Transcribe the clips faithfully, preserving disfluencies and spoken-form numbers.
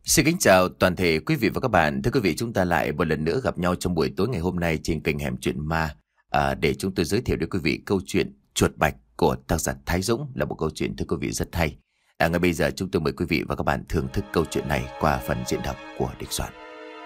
Xin kính chào toàn thể quý vị và các bạn. Thưa quý vị, chúng ta lại một lần nữa gặp nhau trong buổi tối ngày hôm nay trên kênh Hẻm Chuyện Ma, à, để chúng tôi giới thiệu đến quý vị câu chuyện Chuột Bạch của tác giả Thái Dũng, là một câu chuyện thưa quý vị rất hay. À, ngay bây giờ chúng tôi mời quý vị và các bạn thưởng thức câu chuyện này qua phần diễn đọc của Địch Soạn.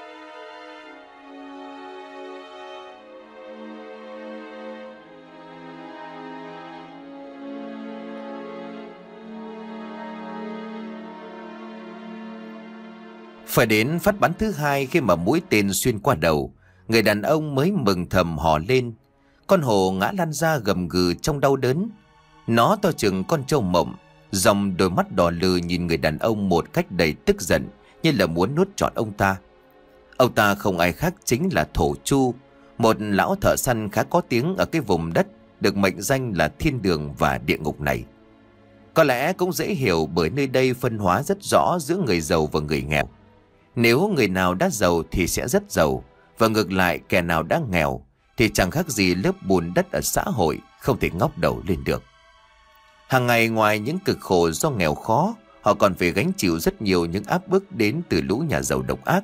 Phải đến phát bắn thứ hai, khi mà mũi tên xuyên qua đầu, người đàn ông mới mừng thầm hò lên. Con hổ ngã lăn ra gầm gừ trong đau đớn. Nó to chừng con trâu mộng, dòng đôi mắt đỏ lừ nhìn người đàn ông một cách đầy tức giận, như là muốn nuốt trọn ông ta. Ông ta không ai khác chính là Thổ Chu, một lão thợ săn khá có tiếng ở cái vùng đất được mệnh danh là thiên đường và địa ngục này. Có lẽ cũng dễ hiểu, bởi nơi đây phân hóa rất rõ giữa người giàu và người nghèo. Nếu người nào đã giàu thì sẽ rất giàu, và ngược lại kẻ nào đã nghèo thì chẳng khác gì lớp bùn đất ở xã hội, không thể ngóc đầu lên được. Hàng ngày ngoài những cực khổ do nghèo khó, họ còn phải gánh chịu rất nhiều những áp bức đến từ lũ nhà giàu độc ác.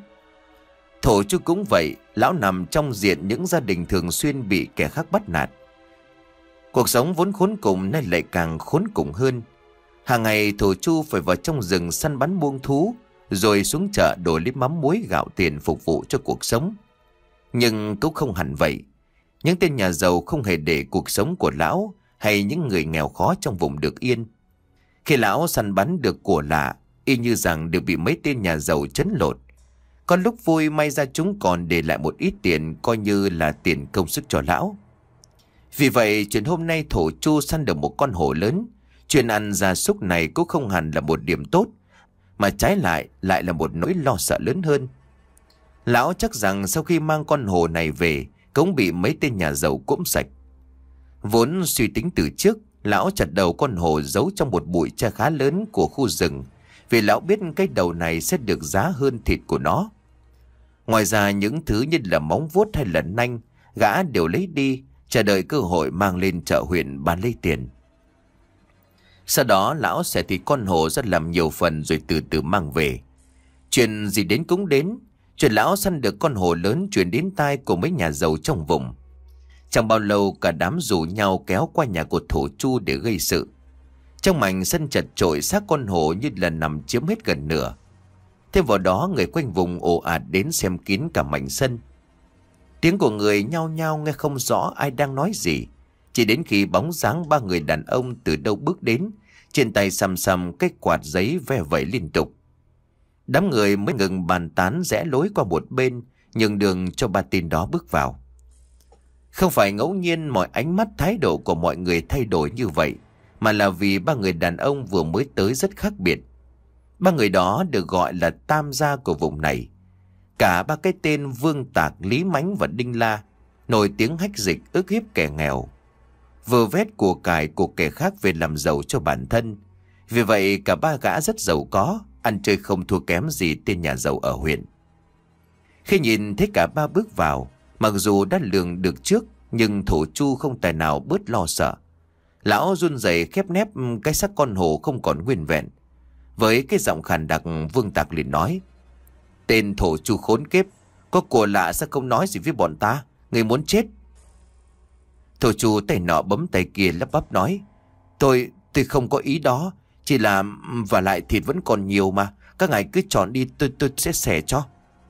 Thổ Chu cũng vậy, lão nằm trong diện những gia đình thường xuyên bị kẻ khác bắt nạt. Cuộc sống vốn khốn cùng nay lại càng khốn cùng hơn. Hàng ngày Thổ Chu phải vào trong rừng săn bắn buông thú, rồi xuống chợ đổi lấy mắm muối gạo tiền phục vụ cho cuộc sống. Nhưng cũng không hẳn vậy. Những tên nhà giàu không hề để cuộc sống của lão hay những người nghèo khó trong vùng được yên. Khi lão săn bắn được của lạ, y như rằng đều bị mấy tên nhà giàu trấn lột. Có lúc vui may ra chúng còn để lại một ít tiền, coi như là tiền công sức cho lão. Vì vậy chuyện hôm nay Thổ Chu săn được một con hổ lớn, chuyện ăn gia súc này cũng không hẳn là một điểm tốt, mà trái lại lại là một nỗi lo sợ lớn hơn. Lão chắc rằng sau khi mang con hổ này về, cũng bị mấy tên nhà giàu cỗm sạch. Vốn suy tính từ trước, lão chặt đầu con hổ giấu trong một bụi tre khá lớn của khu rừng, vì lão biết cái đầu này sẽ được giá hơn thịt của nó. Ngoài ra những thứ như là móng vuốt hay là nanh, gã đều lấy đi, chờ đợi cơ hội mang lên chợ huyện bán lấy tiền. Sau đó lão sẽ thì con hổ ra làm nhiều phần rồi từ từ mang về. Chuyện gì đến cũng đến. Chuyện lão săn được con hổ lớn truyền đến tai của mấy nhà giàu trong vùng. Chẳng bao lâu cả đám rủ nhau kéo qua nhà của Thổ Chu để gây sự. Trong mảnh sân chật chội, xác con hổ như là nằm chiếm hết gần nửa. Thêm vào đó người quanh vùng ồ ạt đến xem kín cả mảnh sân. Tiếng của người nhao nhao nghe không rõ ai đang nói gì. Chỉ đến khi bóng dáng ba người đàn ông từ đâu bước đến, trên tay xăm xăm cái quạt giấy ve vẩy liên tục. Đám người mới ngừng bàn tán, rẽ lối qua một bên, nhường đường cho ba tên đó bước vào. Không phải ngẫu nhiên mọi ánh mắt thái độ của mọi người thay đổi như vậy, mà là vì ba người đàn ông vừa mới tới rất khác biệt. Ba người đó được gọi là tam gia của vùng này. Cả ba cái tên Vương Tạc, Lý Mánh và Đinh La nổi tiếng hách dịch, ức hiếp kẻ nghèo, vơ vét của cải của kẻ khác về làm giàu cho bản thân. Vì vậy cả ba gã rất giàu có, ăn chơi không thua kém gì tên nhà giàu ở huyện. Khi nhìn thấy cả ba bước vào, mặc dù đã lường được trước, nhưng Thổ Chu không tài nào bớt lo sợ. Lão run rẩy khép nép cái xác con hổ không còn nguyên vẹn. Với cái giọng khàn đặc, Vương Tạc liền nói: "Tên Thổ Chu khốn kiếp, có của lạ sao không nói gì với bọn ta? Người muốn chết?" Thổ Chu tay nọ bấm tay kia lắp bắp nói: Tôi, tôi không có ý đó. Chỉ là, và lại thịt vẫn còn nhiều mà. Các ngài cứ chọn đi, tôi tôi sẽ xẻ cho.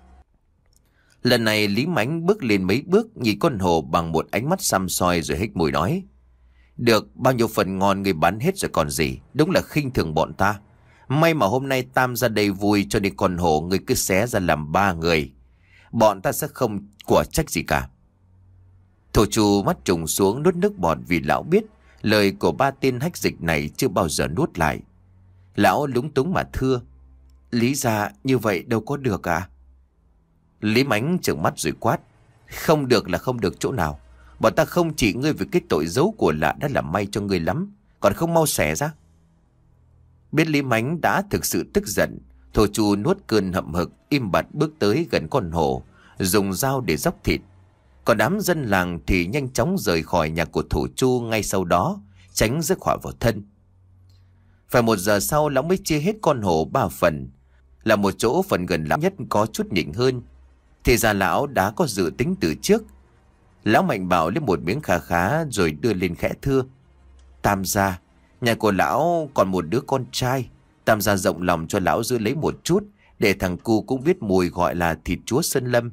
Lần này Lý Mánh bước lên mấy bước, nhìn con hổ bằng một ánh mắt xăm soi rồi hít mũi nói: "Được, bao nhiêu phần ngon người bán hết rồi còn gì. Đúng là khinh thường bọn ta. May mà hôm nay Tam ra đây vui, cho nên con hổ người cứ xé ra làm ba người. Bọn ta sẽ không quả trách gì cả." Thổ Chu mắt trùng xuống nuốt nước bọt, vì lão biết lời của ba tên hách dịch này chưa bao giờ nuốt lại. Lão lúng túng mà thưa: "Lý ra như vậy đâu có được à?" Lý Mánh trợn mắt rồi quát: "Không được là không được chỗ nào. Bọn ta không chỉ ngươi vì cái tội giấu của lạ đã làm may cho ngươi lắm, còn không mau xẻ ra." Biết Lý Mánh đã thực sự tức giận, Thổ Chu nuốt cơn hậm hực, im bặt bước tới gần con hổ, dùng dao để róc thịt. Còn đám dân làng thì nhanh chóng rời khỏi nhà của Thổ Chu ngay sau đó, tránh rước họa vào thân. Phải một giờ sau lão mới chia hết con hổ ba phần. là một chỗ phần gần lão nhất có chút nhỉnh hơn. Thì ra lão đã có dự tính từ trước. Lão Mạnh bảo lấy một miếng khá khá rồi đưa lên khẽ thưa: Tam gia, nhà của lão còn một đứa con trai. Tam gia rộng lòng cho lão giữ lấy một chút, để thằng cu cũng biết mùi gọi là thịt chúa Sơn Lâm.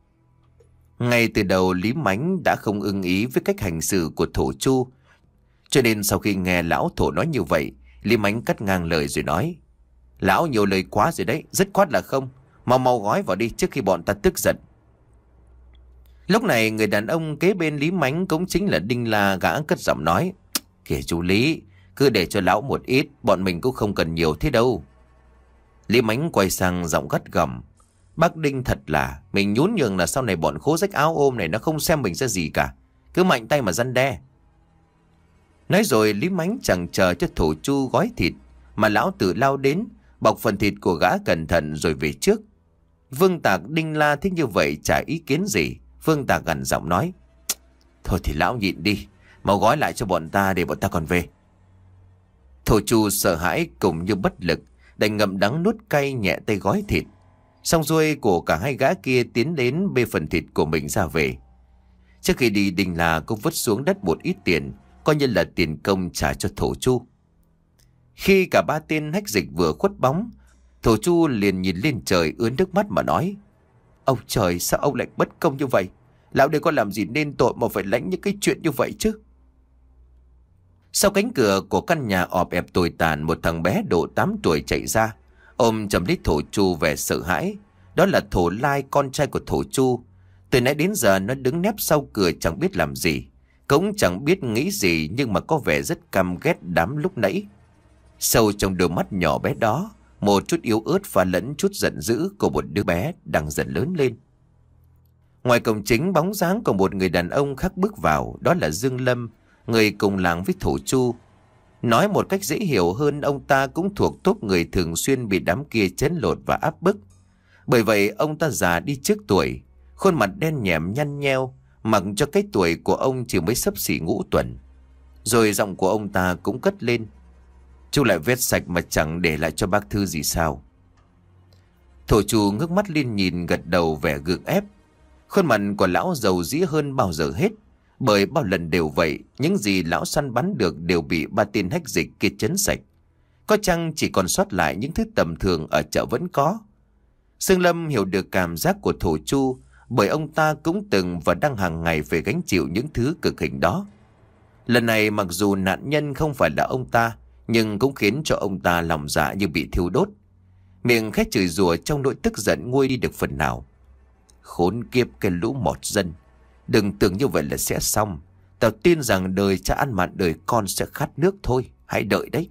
Ngay từ đầu Lý Mánh đã không ưng ý với cách hành xử của thổ chu, cho nên sau khi nghe lão thổ nói như vậy, Lý Mánh cắt ngang lời rồi nói: Lão nhiều lời quá rồi đấy, dứt khoát là không. Mau mau gói vào đi trước khi bọn ta tức giận. Lúc này người đàn ông kế bên Lý Mánh cũng chính là Đinh La, gã cất giọng nói: Kìa chú Lý, cứ để cho lão một ít, bọn mình cũng không cần nhiều thế đâu. Lý Mánh quay sang giọng gắt gỏng: Bác Đinh thật là, mình nhún nhường là sau này bọn khố rách áo ôm này nó không xem mình ra gì cả. Cứ mạnh tay mà răn đe. Nói rồi Lý Mánh chẳng chờ cho thổ chu gói thịt, mà lão tự lao đến, bọc phần thịt của gã cẩn thận rồi về trước. Vương Tạc, Đinh La thích như vậy chả ý kiến gì. Vương Tạc gằn giọng nói: Thôi thì lão nhịn đi, mau gói lại cho bọn ta để bọn ta còn về. Thổ chu sợ hãi cùng như bất lực, đành ngậm đắng nuốt cay nhẹ tay gói thịt. Xong xuôi của cả hai gã kia tiến đến bê phần thịt của mình ra về. Trước khi đi, Đinh La cũng vứt xuống đất một ít tiền, coi như là tiền công trả cho thổ chu. Khi cả ba tên hách dịch vừa khuất bóng, thổ chu liền nhìn lên trời ướt nước mắt mà nói: Ông trời, sao ông lại bất công như vậy? Lão đây có làm gì nên tội mà phải lãnh những cái chuyện như vậy chứ? Sau cánh cửa của căn nhà ọp ẹp tồi tàn, một thằng bé độ tám tuổi chạy ra, ôm chầm lấy thổ chu vẻ sợ hãi. Đó là Thổ Lai, con trai của thổ chu. Từ nãy đến giờ nó đứng nép sau cửa chẳng biết làm gì, cũng chẳng biết nghĩ gì, nhưng mà có vẻ rất căm ghét đám lúc nãy. Sâu trong đôi mắt nhỏ bé đó, một chút yếu ớt pha lẫn chút giận dữ của một đứa bé đang dần lớn lên. Ngoài cổng chính, bóng dáng của một người đàn ông khác bước vào, đó là Dương Lâm, người cùng làng với thổ chu. Nói một cách dễ hiểu hơn, ông ta cũng thuộc tốp người thường xuyên bị đám kia chấn lột và áp bức. Bởi vậy ông ta già đi trước tuổi, khuôn mặt đen nhẻm nhăn nheo, mặc cho cái tuổi của ông chỉ mới xấp xỉ ngũ tuần. Rồi giọng của ông ta cũng cất lên: Chú lại vét sạch mà chẳng để lại cho bác thư gì sao? Thổ chu ngước mắt lên nhìn, gật đầu vẻ gượng ép. Khuôn mặt của lão giàu dĩ hơn bao giờ hết, bởi bao lần đều vậy, những gì lão săn bắn được đều bị ba tên hách dịch kia chấn sạch. Có chăng chỉ còn sót lại những thứ tầm thường ở chợ vẫn có. Dương Lâm hiểu được cảm giác của thổ chu, bởi ông ta cũng từng và đang hàng ngày phải gánh chịu những thứ cực hình đó. Lần này mặc dù nạn nhân không phải là ông ta, nhưng cũng khiến cho ông ta lòng dạ như bị thiêu đốt. Miệng khét chửi rủa trong nỗi tức giận nguôi đi được phần nào: Khốn kiếp cái lũ mọt dân, đừng tưởng như vậy là sẽ xong. Tao tin rằng đời cha ăn mặn đời con sẽ khát nước thôi, hãy đợi đấy.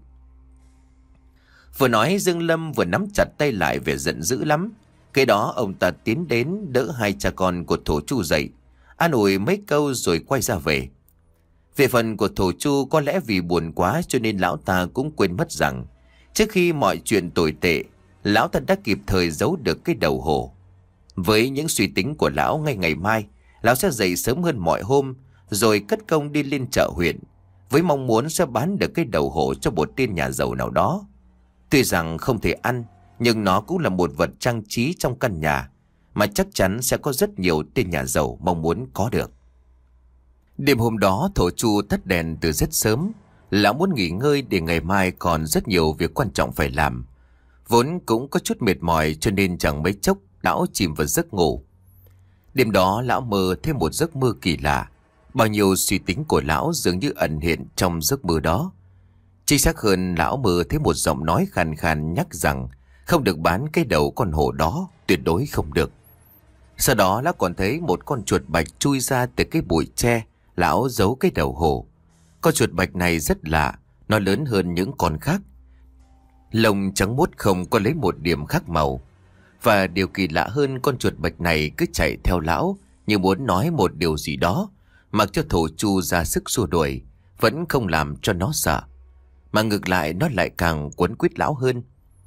Vừa nói Dương Lâm vừa nắm chặt tay lại vẻ giận dữ lắm. Cái đó ông ta tiến đến đỡ hai cha con của thổ chu dậy, an ủi mấy câu rồi quay ra về. Về phần của thổ chu, có lẽ vì buồn quá cho nên lão ta cũng quên mất rằng trước khi mọi chuyện tồi tệ, lão ta đã kịp thời giấu được cái đầu hổ. Với những suy tính của lão, ngay ngày mai lão sẽ dậy sớm hơn mọi hôm, rồi cất công đi lên chợ huyện, với mong muốn sẽ bán được cái đầu hổ cho một tên nhà giàu nào đó. Tuy rằng không thể ăn, nhưng nó cũng là một vật trang trí trong căn nhà, mà chắc chắn sẽ có rất nhiều tên nhà giàu mong muốn có được. Đêm hôm đó, thổ chu tắt đèn từ rất sớm. Lão muốn nghỉ ngơi để ngày mai còn rất nhiều việc quan trọng phải làm. Vốn cũng có chút mệt mỏi cho nên chẳng mấy chốc lão chìm vào giấc ngủ. Đêm đó lão mơ thêm một giấc mơ kỳ lạ. Bao nhiêu suy tính của lão dường như ẩn hiện trong giấc mơ đó. Chính xác hơn, lão mơ thấy một giọng nói khàn khàn nhắc rằng không được bán cái đầu con hổ đó, tuyệt đối không được. Sau đó lão còn thấy một con chuột bạch chui ra từ cái bụi tre lão giấu cái đầu hổ. Con chuột bạch này rất lạ, nó lớn hơn những con khác. Lông trắng muốt không có lấy một điểm khác màu. Và điều kỳ lạ hơn, con chuột bạch này cứ chạy theo lão như muốn nói một điều gì đó, mặc cho thổ chu ra sức xua đuổi, vẫn không làm cho nó sợ, mà ngược lại nó lại càng quấn quýt lão hơn.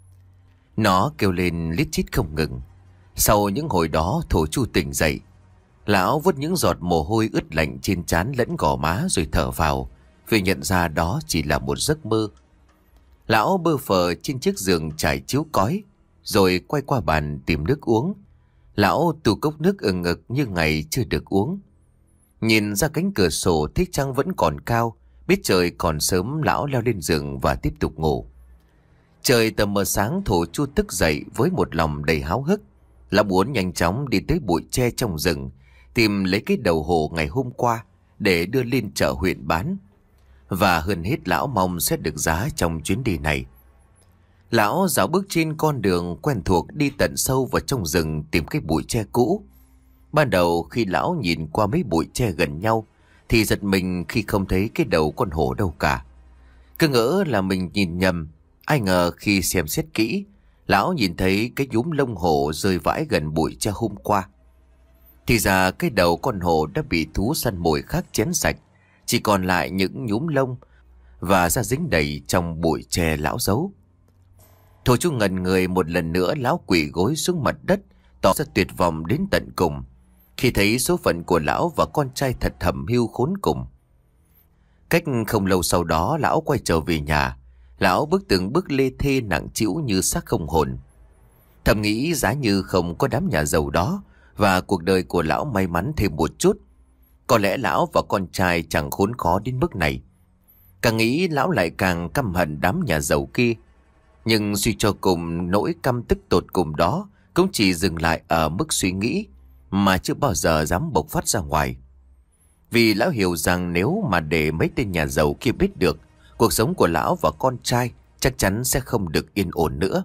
Nó kêu lên lít chít không ngừng. Sau những hồi đó, thổ chu tỉnh dậy. Lão vuốt những giọt mồ hôi ướt lạnh trên trán lẫn gò má rồi thở vào, vì nhận ra đó chỉ là một giấc mơ. Lão bơ phờ trên chiếc giường trải chiếu cói, rồi quay qua bàn tìm nước uống. Lão tu cốc nước ừng ngực như ngày chưa được uống. Nhìn ra cánh cửa sổ thấy trăng vẫn còn cao, biết trời còn sớm, lão leo lên giường và tiếp tục ngủ. Trời tờ mờ sáng, Thổ Chu thức dậy với một lòng đầy háo hức. Lão muốn nhanh chóng đi tới bụi tre trong rừng, tìm lấy cái đầu hổ ngày hôm qua để đưa lên chợ huyện bán. Và hơn hết lão mong sẽ được giá trong chuyến đi này. Lão dạo bước trên con đường quen thuộc đi tận sâu vào trong rừng tìm cái bụi tre cũ. Ban đầu khi lão nhìn qua mấy bụi tre gần nhau thì giật mình khi không thấy cái đầu con hổ đâu cả. Cứ ngỡ là mình nhìn nhầm, ai ngờ khi xem xét kỹ, lão nhìn thấy cái nhúm lông hổ rơi vãi gần bụi tre hôm qua. Thì ra cái đầu con hổ đã bị thú săn mồi khác chén sạch, chỉ còn lại những nhúm lông và da dính đầy trong bụi tre lão giấu. Thổ Chu ngẩn người một lần nữa, lão quỳ gối xuống mặt đất, tỏ ra tuyệt vọng đến tận cùng khi thấy số phận của lão và con trai thật hầm hưu khốn cùng. Cách không lâu sau đó, lão quay trở về nhà. Lão bước từng bước lê thê nặng trĩu như xác không hồn. Thầm nghĩ giá như không có đám nhà giàu đó và cuộc đời của lão may mắn thêm một chút, có lẽ lão và con trai chẳng khốn khó đến mức này. Càng nghĩ lão lại càng căm hận đám nhà giàu kia. Nhưng suy cho cùng, nỗi căm tức tột cùng đó cũng chỉ dừng lại ở mức suy nghĩ, mà chưa bao giờ dám bộc phát ra ngoài. Vì lão hiểu rằng nếu mà để mấy tên nhà giàu kia biết được, cuộc sống của lão và con trai chắc chắn sẽ không được yên ổn nữa.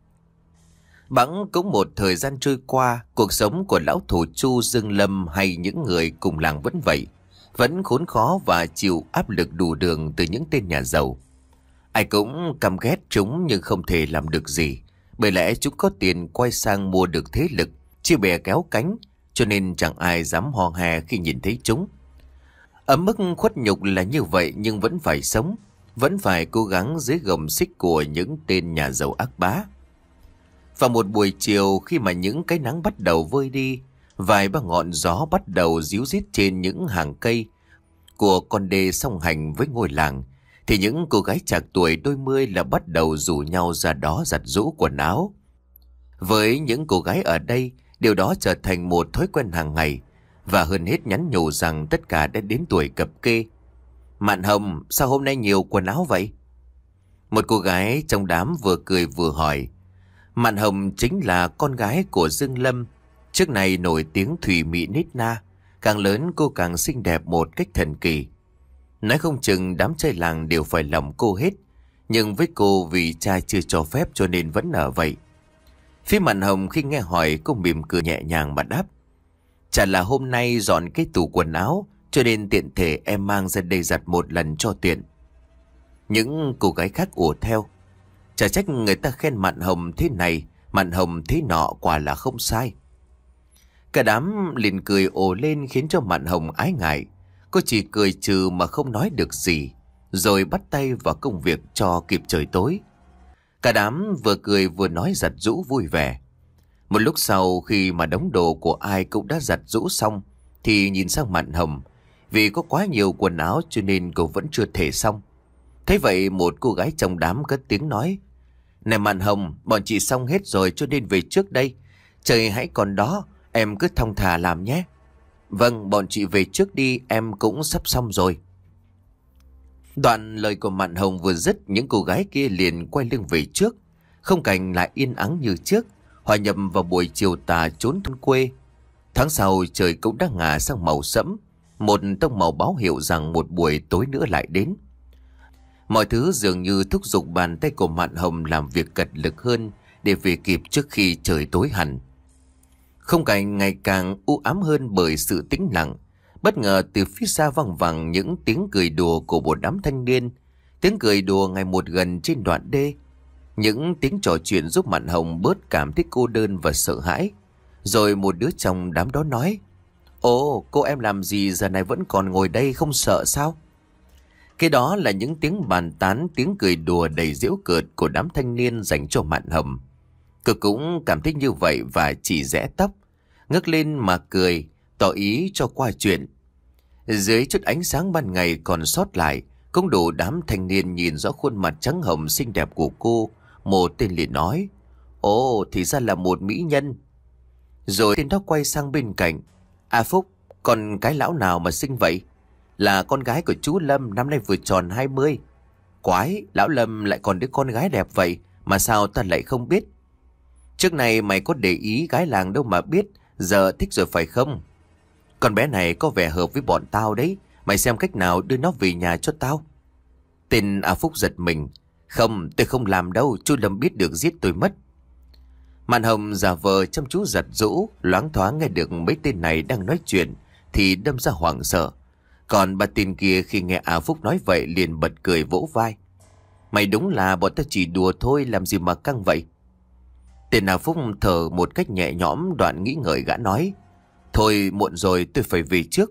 Bẵng cũng một thời gian trôi qua, cuộc sống của lão Thổ Chu, Dương Lâm hay những người cùng làng vẫn vậy, vẫn khốn khó và chịu áp lực đủ đường từ những tên nhà giàu. Ai cũng căm ghét chúng nhưng không thể làm được gì, bởi lẽ chúng có tiền quay sang mua được thế lực, chia bè kéo cánh, cho nên chẳng ai dám ho hè khi nhìn thấy chúng. Ở mức khuất nhục là như vậy nhưng vẫn phải sống, vẫn phải cố gắng dưới gầm xích của những tên nhà giàu ác bá. Vào một buổi chiều, khi mà những cái nắng bắt đầu vơi đi, vài ba ngọn gió bắt đầu ríu rít trên những hàng cây của con đê song hành với ngôi làng, thì những cô gái trạc tuổi đôi mươi là bắt đầu rủ nhau ra đó giặt giũ quần áo. Với những cô gái ở đây, điều đó trở thành một thói quen hàng ngày, và hơn hết nhắn nhủ rằng tất cả đã đến tuổi cập kê. Mạn Hồng, sao hôm nay nhiều quần áo vậy? Một cô gái trong đám vừa cười vừa hỏi. Mạn Hồng chính là con gái của Dương Lâm, trước này nổi tiếng thủy mị nít na, càng lớn cô càng xinh đẹp một cách thần kỳ. Nói không chừng đám trai làng đều phải lòng cô hết, nhưng với cô vì trai chưa cho phép cho nên vẫn ở vậy. Phía Mạn Hồng khi nghe hỏi, cô mỉm cười nhẹ nhàng mà đáp. Chả là hôm nay dọn cái tủ quần áo, cho nên tiện thể em mang ra đây giặt một lần cho tiện. Những cô gái khác ùa theo. Chả trách người ta khen Mạn Hồng thế này, Mạn Hồng thế nọ, quả là không sai. Cả đám liền cười ồ lên khiến cho Mạn Hồng ái ngại. Cô chỉ cười trừ mà không nói được gì, rồi bắt tay vào công việc cho kịp trời tối. Cả đám vừa cười vừa nói giặt giũ vui vẻ. Một lúc sau khi mà đống đồ của ai cũng đã giặt giũ xong, thì nhìn sang Mạn Hồng. Vì có quá nhiều quần áo cho nên cô vẫn chưa thể xong. Thế vậy một cô gái trong đám cất tiếng nói. Này Mạn Hồng, bọn chị xong hết rồi cho nên về trước đây. Trời hãy còn đó, em cứ thong thả làm nhé. Vâng, bọn chị về trước đi, em cũng sắp xong rồi. Đoạn lời của Mạn Hồng vừa dứt, những cô gái kia liền quay lưng về trước. Không cảnh lại yên ắng như trước, hòa nhập vào buổi chiều tà trốn thôn quê. Tháng sau trời cũng đã ngả sang màu sẫm, một tông màu báo hiệu rằng một buổi tối nữa lại đến. Mọi thứ dường như thúc giục bàn tay của Mạn Hồng làm việc cật lực hơn để về kịp trước khi trời tối hẳn. Không cảnh ngày càng u ám hơn bởi sự tĩnh lặng. Bất ngờ từ phía xa vang vẳng những tiếng cười đùa của một đám thanh niên. Tiếng cười đùa ngày một gần trên đoạn đê. Những tiếng trò chuyện giúp Mạn Hồng bớt cảm thấy cô đơn và sợ hãi. Rồi một đứa trong đám đó nói. Ồ, cô em làm gì giờ này vẫn còn ngồi đây không sợ sao? Cái đó là những tiếng bàn tán, tiếng cười đùa đầy giễu cợt của đám thanh niên dành cho Mạn Hồng. Cô cũng cảm thấy như vậy và chỉ rẽ tóc, ngước lên mà cười, tỏ ý cho qua chuyện. Dưới chút ánh sáng ban ngày còn sót lại, cũng đủ đám thanh niên nhìn rõ khuôn mặt trắng hồng xinh đẹp của cô. Một tên liền nói. Ồ, thì ra là một mỹ nhân. Rồi tên đó quay sang bên cạnh. À Phúc, con cái lão nào mà xinh vậy? Là con gái của chú Lâm, năm nay vừa tròn hai mươi. Quái, lão Lâm lại còn đứa con gái đẹp vậy, mà sao ta lại không biết? Trước này mày có để ý gái làng đâu mà biết, giờ thích rồi phải không? Con bé này có vẻ hợp với bọn tao đấy, mày xem cách nào đưa nó về nhà cho tao. Tên A Phúc giật mình. Không, tôi không làm đâu, chú Lâm biết được giết tôi mất. Mạn Hồng giả vờ chăm chú giật rũ, loáng thoáng nghe được mấy tên này đang nói chuyện thì đâm ra hoảng sợ. Còn bà tên kia khi nghe A Phúc nói vậy liền bật cười vỗ vai. Mày đúng là bọn ta chỉ đùa thôi, làm gì mà căng vậy? Tên A Phúc thở một cách nhẹ nhõm, đoạn nghĩ ngợi gã nói. Thôi muộn rồi, tôi phải về trước.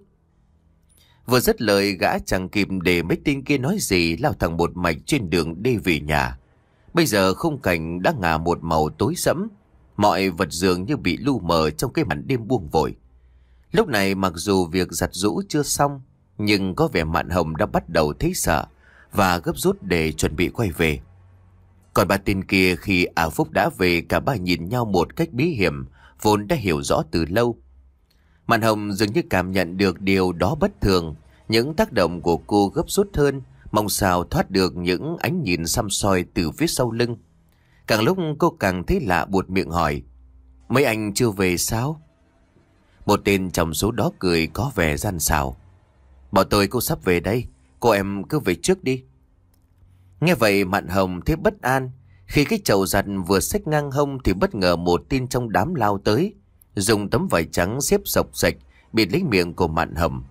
Vừa dứt lời, gã chẳng kịp để mấy tên kia nói gì, lao thẳng một mạch trên đường đi về nhà. Bây giờ khung cảnh đã ngả một màu tối sẫm, mọi vật dường như bị lu mờ trong cái màn đêm buông vội. Lúc này mặc dù việc giặt giũ chưa xong, nhưng có vẻ Mạn Hồng đã bắt đầu thấy sợ và gấp rút để chuẩn bị quay về. Còn bà tên kia khi A Phúc đã về, cả ba nhìn nhau một cách bí hiểm, vốn đã hiểu rõ từ lâu. Mạn Hồng dường như cảm nhận được điều đó bất thường, những tác động của cô gấp rút hơn, mong sao thoát được những ánh nhìn săm soi từ phía sau lưng. Càng lúc cô càng thấy lạ, buột miệng hỏi. Mấy anh chưa về sao? Một tên trong số đó cười có vẻ gian xảo. Bảo tôi cô sắp về đây, cô em cứ về trước đi. Nghe vậy Mạn Hồng thấy bất an. Khi cái chậu giặt vừa xách ngang hông thì bất ngờ một tên trong đám lao tới, dùng tấm vải trắng xếp sộc sạch bịt lấy miệng của Mạn Hồng.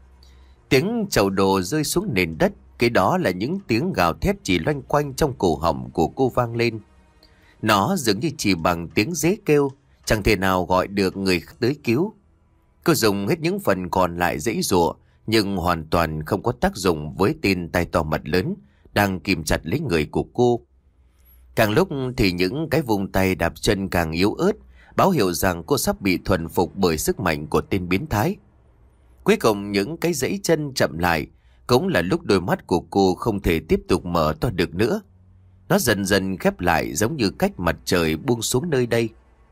Tiếng chậu đồ rơi xuống nền đất, cái đó là những tiếng gào thét chỉ loanh quanh trong cổ họng của cô vang lên. Nó dường như chỉ bằng tiếng dế kêu, chẳng thể nào gọi được người tới cứu. Cô dùng hết những phần còn lại giãy giụa, nhưng hoàn toàn không có tác dụng với tên tay to mặt lớn đang kìm chặt lấy người của cô. Càng lúc thì những cái vùng tay đạp chân càng yếu ớt, báo hiệu rằng cô sắp bị thuần phục bởi sức mạnh của tên biến thái. Cuối cùng những cái giãy chân chậm lại, cũng là lúc đôi mắt của cô không thể tiếp tục mở to được nữa. Nó dần dần khép lại, giống như cách mặt trời buông xuống nơi đây.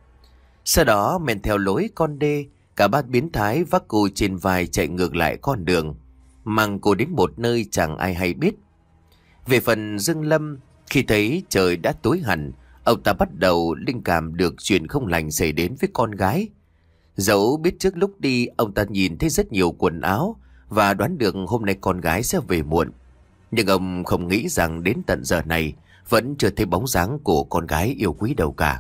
Sau đó men theo lối con đê, cả ba biến thái vác cô trên vai chạy ngược lại con đường, mang cô đến một nơi chẳng ai hay biết. Về phần Dương Lâm, khi thấy trời đã tối hẳn, ông ta bắt đầu linh cảm được chuyện không lành xảy đến với con gái. Dẫu biết trước lúc đi ông ta nhìn thấy rất nhiều quần áo và đoán được hôm nay con gái sẽ về muộn, nhưng ông không nghĩ rằng đến tận giờ này vẫn chưa thấy bóng dáng của con gái yêu quý đâu cả.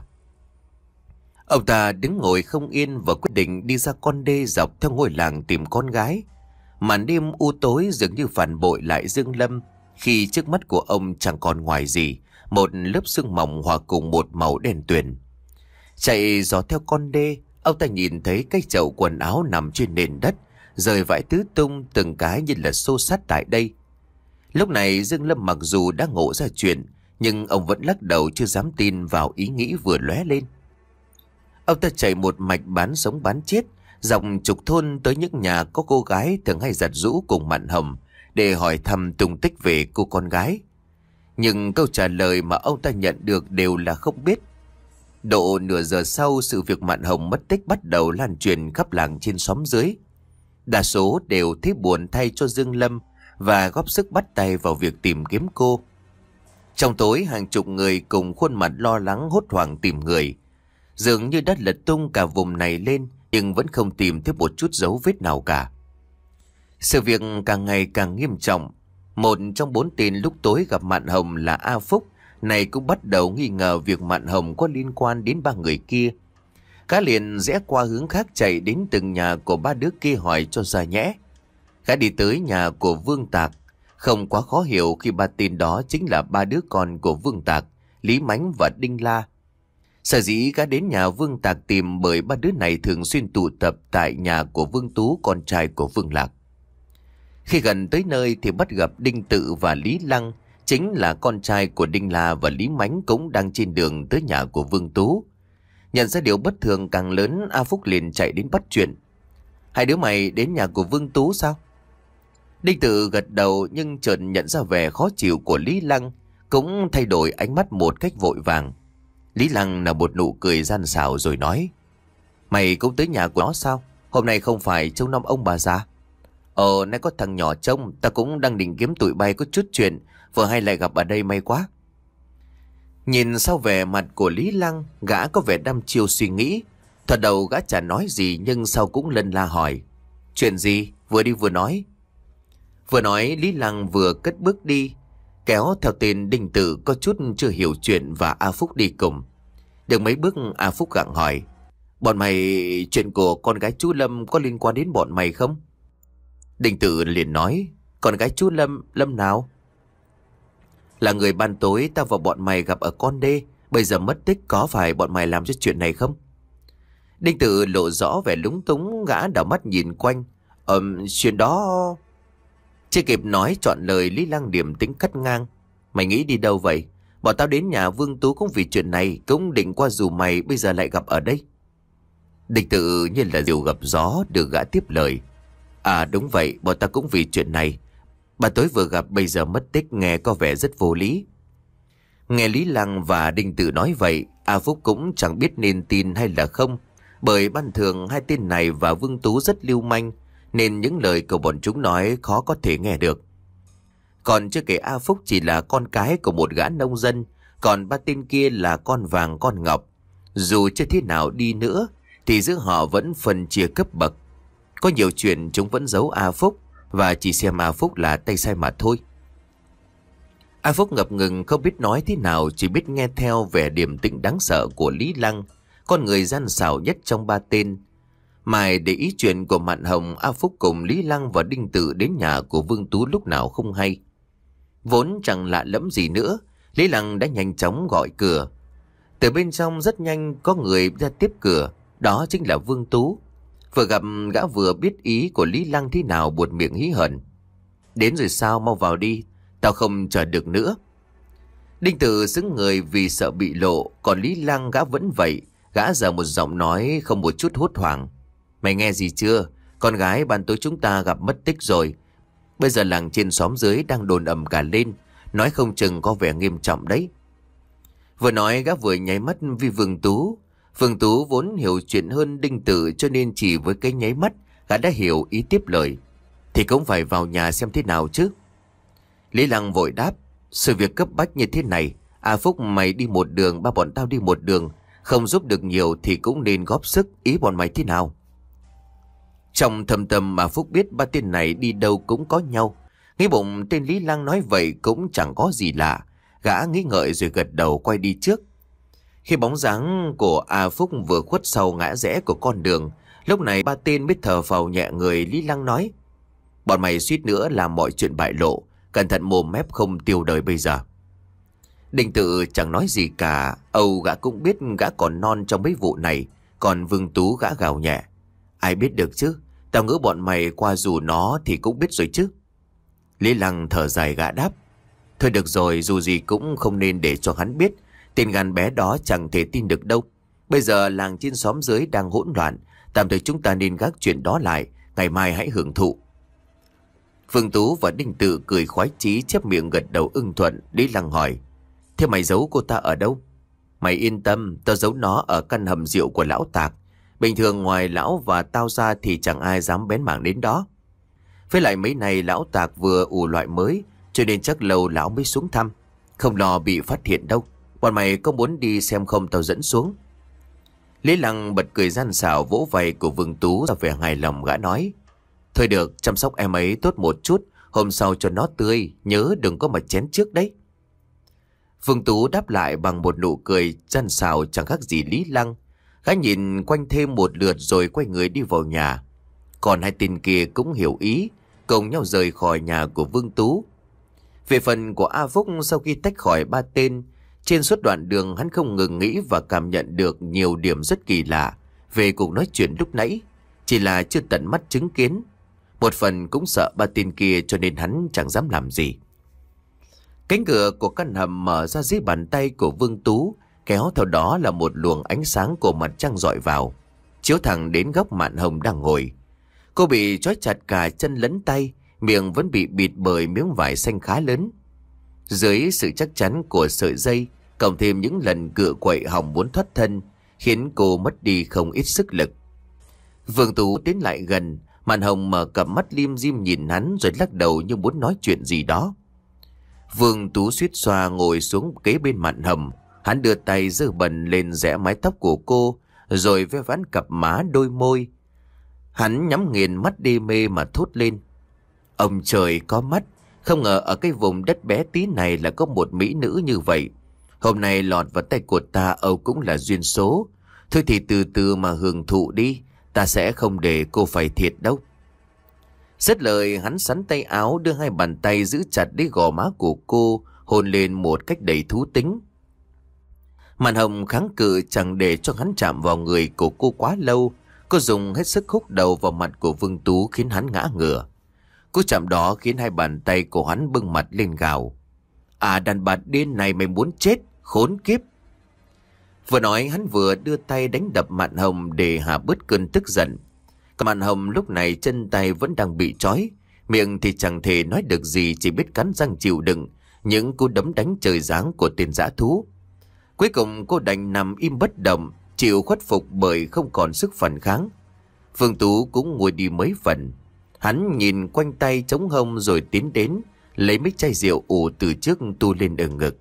Ông ta đứng ngồi không yên và quyết định đi ra con đê dọc theo ngôi làng tìm con gái. Màn đêm u tối dường như phản bội lại Dương Lâm, khi trước mắt của ông chẳng còn ngoài gì một lớp sương mỏng hòa cùng một màu đen tuyền. Chạy dò theo con đê, ông ta nhìn thấy cái chậu quần áo nằm trên nền đất, rời vãi tứ tung từng cái như là xô xát tại đây. Lúc này Dương Lâm mặc dù đã ngộ ra chuyện, nhưng ông vẫn lắc đầu chưa dám tin vào ý nghĩ vừa lóe lên. Ông ta chạy một mạch bán sống bán chết, dọc trục thôn tới những nhà có cô gái thường hay giặt giũ cùng Mạn Hồng để hỏi thăm tung tích về cô con gái. Nhưng câu trả lời mà ông ta nhận được đều là không biết. Độ nửa giờ sau, sự việc Mạn Hồng mất tích bắt đầu lan truyền khắp làng trên xóm dưới. Đa số đều thấy buồn thay cho Dương Lâm và góp sức bắt tay vào việc tìm kiếm cô. Trong tối, hàng chục người cùng khuôn mặt lo lắng hốt hoảng tìm người. Dường như đã lật tung cả vùng này lên, nhưng vẫn không tìm thấy một chút dấu vết nào cả. Sự việc càng ngày càng nghiêm trọng. Một trong bốn tên lúc tối gặp Mạn Hồng là A Phúc này cũng bắt đầu nghi ngờ việc Mạn Hồng có liên quan đến ba người kia. Gã liền rẽ qua hướng khác chạy đến từng nhà của ba đứa kia hỏi cho ra nhẽ. Gã đi tới nhà của Vương Tạc. Không quá khó hiểu khi ba tên đó chính là ba đứa con của Vương Tạc, Lý Mánh và Đinh La. Sở dĩ gã đến nhà Vương Tạc tìm bởi ba đứa này thường xuyên tụ tập tại nhà của Vương Tú, con trai của Vương Lạc. Khi gần tới nơi thì bắt gặp Đinh Tự và Lý Lăng, chính là con trai của Đinh La, và Lý Mánh cũng đang trên đường tới nhà của Vương Tú. Nhận ra điều bất thường càng lớn, A Phúc liền chạy đến bắt chuyện. Hai đứa mày đến nhà của Vương Tú sao? Đinh Tự gật đầu, nhưng chợt nhận ra vẻ khó chịu của Lý Lăng, cũng thay đổi ánh mắt một cách vội vàng. Lý Lăng nở một nụ cười gian xảo rồi nói: Mày cũng tới nhà của nó sao? Hôm nay không phải trông nom ông bà già? Ờ, nay có thằng nhỏ trông, ta cũng đang định kiếm tụi bay có chút chuyện, vừa hay lại gặp ở đây may quá. Nhìn sau vẻ mặt của Lý Lăng, gã có vẻ đăm chiêu suy nghĩ. Thoạt đầu gã chả nói gì nhưng sau cũng lân la hỏi: Chuyện gì? Vừa đi vừa nói. Vừa nói Lý Lăng vừa cất bước đi, kéo theo tên Đinh Tử có chút chưa hiểu chuyện và A Phúc đi cùng. Được mấy bước A Phúc gặng hỏi: Bọn mày, chuyện của con gái chú Lâm có liên quan đến bọn mày không? Đinh Tử liền nói: Con gái chú Lâm, Lâm nào? Là người ban tối tao và bọn mày gặp ở con đê, bây giờ mất tích, có phải bọn mày làm cho chuyện này không? Đinh Tử lộ rõ vẻ lúng túng, gã đảo mắt nhìn quanh. Ừm, chuyện đó... Chưa kịp nói trọn lời, Lý Lăng điềm tĩnh cắt ngang: Mày nghĩ đi đâu vậy? Bọn tao đến nhà Vương Tú cũng vì chuyện này, cũng định qua dù mày bây giờ lại gặp ở đây. Đinh Tử như là diều gặp gió, được gã tiếp lời: À đúng vậy, bọn tao cũng vì chuyện này. Bà tối vừa gặp bây giờ mất tích, nghe có vẻ rất vô lý. Nghe Lý Lăng và Đinh Tử nói vậy, A Phúc cũng chẳng biết nên tin hay là không, bởi ban thường hai tên này và Vương Tú rất lưu manh, nên những lời của bọn chúng nói khó có thể nghe được. Còn chưa kể A Phúc chỉ là con cái của một gã nông dân, còn ba tên kia là con vàng con ngọc. Dù chưa thế nào đi nữa thì giữa họ vẫn phân chia cấp bậc. Có nhiều chuyện chúng vẫn giấu A Phúc và chỉ xem A Phúc là tay sai mà thôi. A Phúc ngập ngừng không biết nói thế nào, chỉ biết nghe theo vẻ điềm tĩnh đáng sợ của Lý Lăng, con người gian xảo nhất trong ba tên. Mãi để ý chuyện của Mạn Hồng, A Phúc cùng Lý Lăng và Đinh Tử đến nhà của Vương Tú lúc nào không hay. Vốn chẳng lạ lẫm gì nữa, Lý Lăng đã nhanh chóng gọi cửa. Từ bên trong rất nhanh có người ra tiếp cửa, đó chính là Vương Tú. Vừa gặp gã vừa biết ý của Lý Lăng thế nào, buột miệng hí hởn: Đến rồi sao, mau vào đi, tao không chờ được nữa. Đinh Tử sững người vì sợ bị lộ, còn Lý Lăng gã vẫn vậy, gã giờ một giọng nói không một chút hốt hoảng: Mày nghe gì chưa? Con gái ban tối chúng ta gặp mất tích rồi. Bây giờ làng trên xóm dưới đang đồn ầm cả lên, nói không chừng có vẻ nghiêm trọng đấy. Vừa nói gã vừa nháy mắt vì Vương Tú. Vương Tú vốn hiểu chuyện hơn Đinh Tử, cho nên chỉ với cái nháy mắt gã đã hiểu ý tiếp lời: Thì cũng phải vào nhà xem thế nào chứ. Lý Lăng vội đáp: Sự việc cấp bách như thế này, A Phúc mày đi một đường, ba bọn tao đi một đường, không giúp được nhiều thì cũng nên góp sức, ý bọn mày thế nào? Trong thầm tâm mà Phúc biết ba tên này đi đâu cũng có nhau. Nghĩ bụng tên Lý Lăng nói vậy cũng chẳng có gì lạ, gã nghĩ ngợi rồi gật đầu quay đi trước. Khi bóng dáng của A Phúc vừa khuất sau ngã rẽ của con đường, lúc này ba tên mới thở phào nhẹ người. Lý Lăng nói: Bọn mày suýt nữa làm mọi chuyện bại lộ, cẩn thận mồm mép không tiêu đời bây giờ. Đinh Tự chẳng nói gì cả, âu gã cũng biết gã còn non trong mấy vụ này. Còn Vương Tú gã gào nhẹ: Ai biết được chứ, tao ngỡ bọn mày qua dù nó thì cũng biết rồi chứ. Lý Lăng thở dài gã đáp: Thôi được rồi, dù gì cũng không nên để cho hắn biết. Tên gan bé đó chẳng thể tin được đâu. Bây giờ làng trên xóm dưới đang hỗn loạn, tạm thời chúng ta nên gác chuyện đó lại, ngày mai hãy hưởng thụ. Vương Tú và Đinh Tự cười khoái chí chép miệng gật đầu ưng thuận. Lý Lăng hỏi: Thế mày giấu cô ta ở đâu? Mày yên tâm, tao giấu nó ở căn hầm rượu của lão Tạc. Bình thường ngoài lão và tao ra thì chẳng ai dám bén mảng đến đó. Với lại mấy này lão Tạc vừa ủ loại mới, cho nên chắc lâu lão mới xuống thăm, không lo bị phát hiện đâu. Bọn mày có muốn đi xem không, tao dẫn xuống. Lý Lăng bật cười gian xảo vỗ vai của Vương Tú ra vẻ hài lòng, gã nói: Thôi được, chăm sóc em ấy tốt một chút, hôm sau cho nó tươi, nhớ đừng có mà chén trước đấy. Vương Tú đáp lại bằng một nụ cười gian xảo chẳng khác gì Lý Lăng. Gã nhìn quanh thêm một lượt rồi quay người đi vào nhà. Còn hai tên kia cũng hiểu ý, cùng nhau rời khỏi nhà của Vương Tú. Về phần của A Phúc, sau khi tách khỏi ba tên, trên suốt đoạn đường hắn không ngừng nghĩ và cảm nhận được nhiều điểm rất kỳ lạ về cuộc nói chuyện lúc nãy, chỉ là chưa tận mắt chứng kiến. Một phần cũng sợ ba tên kia cho nên hắn chẳng dám làm gì. Cánh cửa của căn hầm mở ra dưới bàn tay của Vương Tú, kéo theo đó là một luồng ánh sáng của mặt trăng rọi vào, chiếu thẳng đến góc Mạn Hồng đang ngồi. Cô bị trói chặt cả chân lẫn tay, miệng vẫn bị bịt bởi miếng vải xanh khá lớn. Dưới sự chắc chắn của sợi dây, cộng thêm những lần cựa quậy hòng muốn thoát thân, khiến cô mất đi không ít sức lực. Vương Tú tiến lại gần, Mạn Hồng mở cặp mắt lim dim nhìn hắn rồi lắc đầu như muốn nói chuyện gì đó. Vương Tú suýt xoa ngồi xuống kế bên Mạn Hồng. Hắn đưa tay giơ bẩn lên rẽ mái tóc của cô, rồi ve vãn cặp má đôi môi. Hắn nhắm nghiền mắt đê mê mà thốt lên: ông trời có mắt, không ngờ ở cái vùng đất bé tí này là có một mỹ nữ như vậy. Hôm nay lọt vào tay của ta âu cũng là duyên số. Thôi thì từ từ mà hưởng thụ đi, ta sẽ không để cô phải thiệt đâu. Dứt lời, hắn sắn tay áo, đưa hai bàn tay giữ chặt lấy gò má của cô, hôn lên một cách đầy thú tính. Mạn Hồng kháng cự chẳng để cho hắn chạm vào người của cô quá lâu. Cô dùng hết sức húc đầu vào mặt của Vương Tú khiến hắn ngã ngửa. Cú chạm đó khiến hai bàn tay của hắn bưng mặt lên gào: à, đàn bà điên này, mày muốn chết, khốn kiếp. Vừa nói hắn vừa đưa tay đánh đập Mạn Hồng để hạ bớt cơn tức giận. Còn Mạn Hồng lúc này chân tay vẫn đang bị trói, miệng thì chẳng thể nói được gì, chỉ biết cắn răng chịu đựng những cú đấm đánh trời giáng của tên dã thú. Cuối cùng cô đành nằm im bất động, chịu khuất phục bởi không còn sức phản kháng. Vương Tú cũng nguôi đi mấy phần. Hắn nhìn quanh tay trống hông rồi tiến đến, lấy mấy chai rượu ủ từ trước tu lên ở ngực.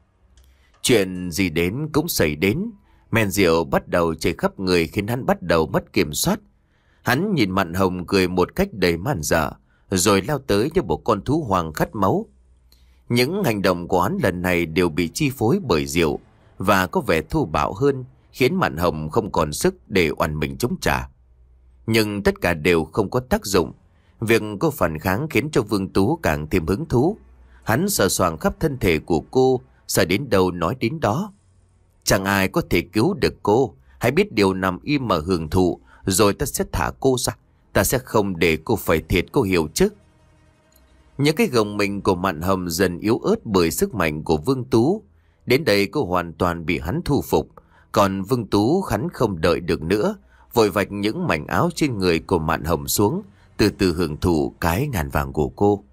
Chuyện gì đến cũng xảy đến. Men rượu bắt đầu chảy khắp người khiến hắn bắt đầu mất kiểm soát. Hắn nhìn Mạn Hồng cười một cách đầy man dợ, rồi lao tới như một con thú hoang khát máu. Những hành động của hắn lần này đều bị chi phối bởi rượu và có vẻ thô bạo hơn, khiến Mạn Hồng không còn sức để oằn mình chống trả. Nhưng tất cả đều không có tác dụng. Việc cô phản kháng khiến cho Vương Tú càng thêm hứng thú. Hắn sờ soạng khắp thân thể của cô, sợ đến đâu nói đến đó. Chẳng ai có thể cứu được cô. Hãy biết điều, nằm im mà hưởng thụ, rồi ta sẽ thả cô ra. Ta sẽ không để cô phải thiệt, cô hiểu chứ? Những cái gồng mình của Mạn Hồng dần yếu ớt bởi sức mạnh của Vương Tú. Đến đây cô hoàn toàn bị hắn thu phục. Còn Vương Tú hắn không đợi được nữa, vội vạch những mảnh áo trên người của Mạn Hồng xuống, từ từ hưởng thụ cái ngàn vàng của cô.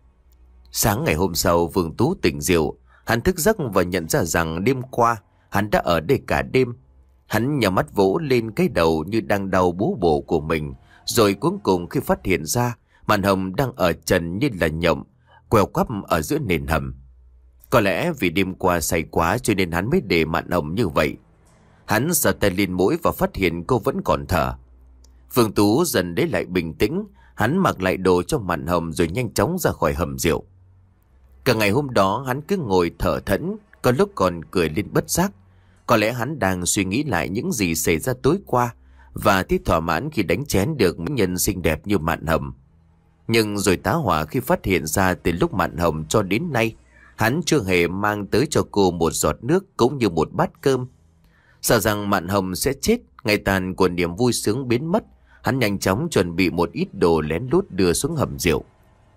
Sáng ngày hôm sau, Vương Tú tỉnh rượu. Hắn thức giấc và nhận ra rằng đêm qua hắn đã ở đây cả đêm. Hắn nhắm mắt vỗ lên cái đầu như đang đau bú bổ của mình, rồi cuối cùng khi phát hiện ra Mạn Hồng đang ở trần như là nhộng, queo quắp ở giữa nền hầm. Có lẽ vì đêm qua say quá cho nên hắn mới để Mạn Hồng như vậy. Hắn sờ tay lên mũi và phát hiện cô vẫn còn thở. Vương Tú dần lấy lại bình tĩnh. Hắn mặc lại đồ cho Mạn Hồng rồi nhanh chóng ra khỏi hầm rượu. Cả ngày hôm đó hắn cứ ngồi thở thẫn, có lúc còn cười lên bất giác. Có lẽ hắn đang suy nghĩ lại những gì xảy ra tối qua và thấy thỏa mãn khi đánh chén được mỹ nhân xinh đẹp như Mạn Hồng. Nhưng rồi tá hỏa khi phát hiện ra từ lúc Mạn Hồng cho đến nay, hắn chưa hề mang tới cho cô một giọt nước cũng như một bát cơm. Sợ rằng Mạn Hồng sẽ chết, ngày tàn của niềm vui sướng biến mất, hắn nhanh chóng chuẩn bị một ít đồ lén lút đưa xuống hầm rượu.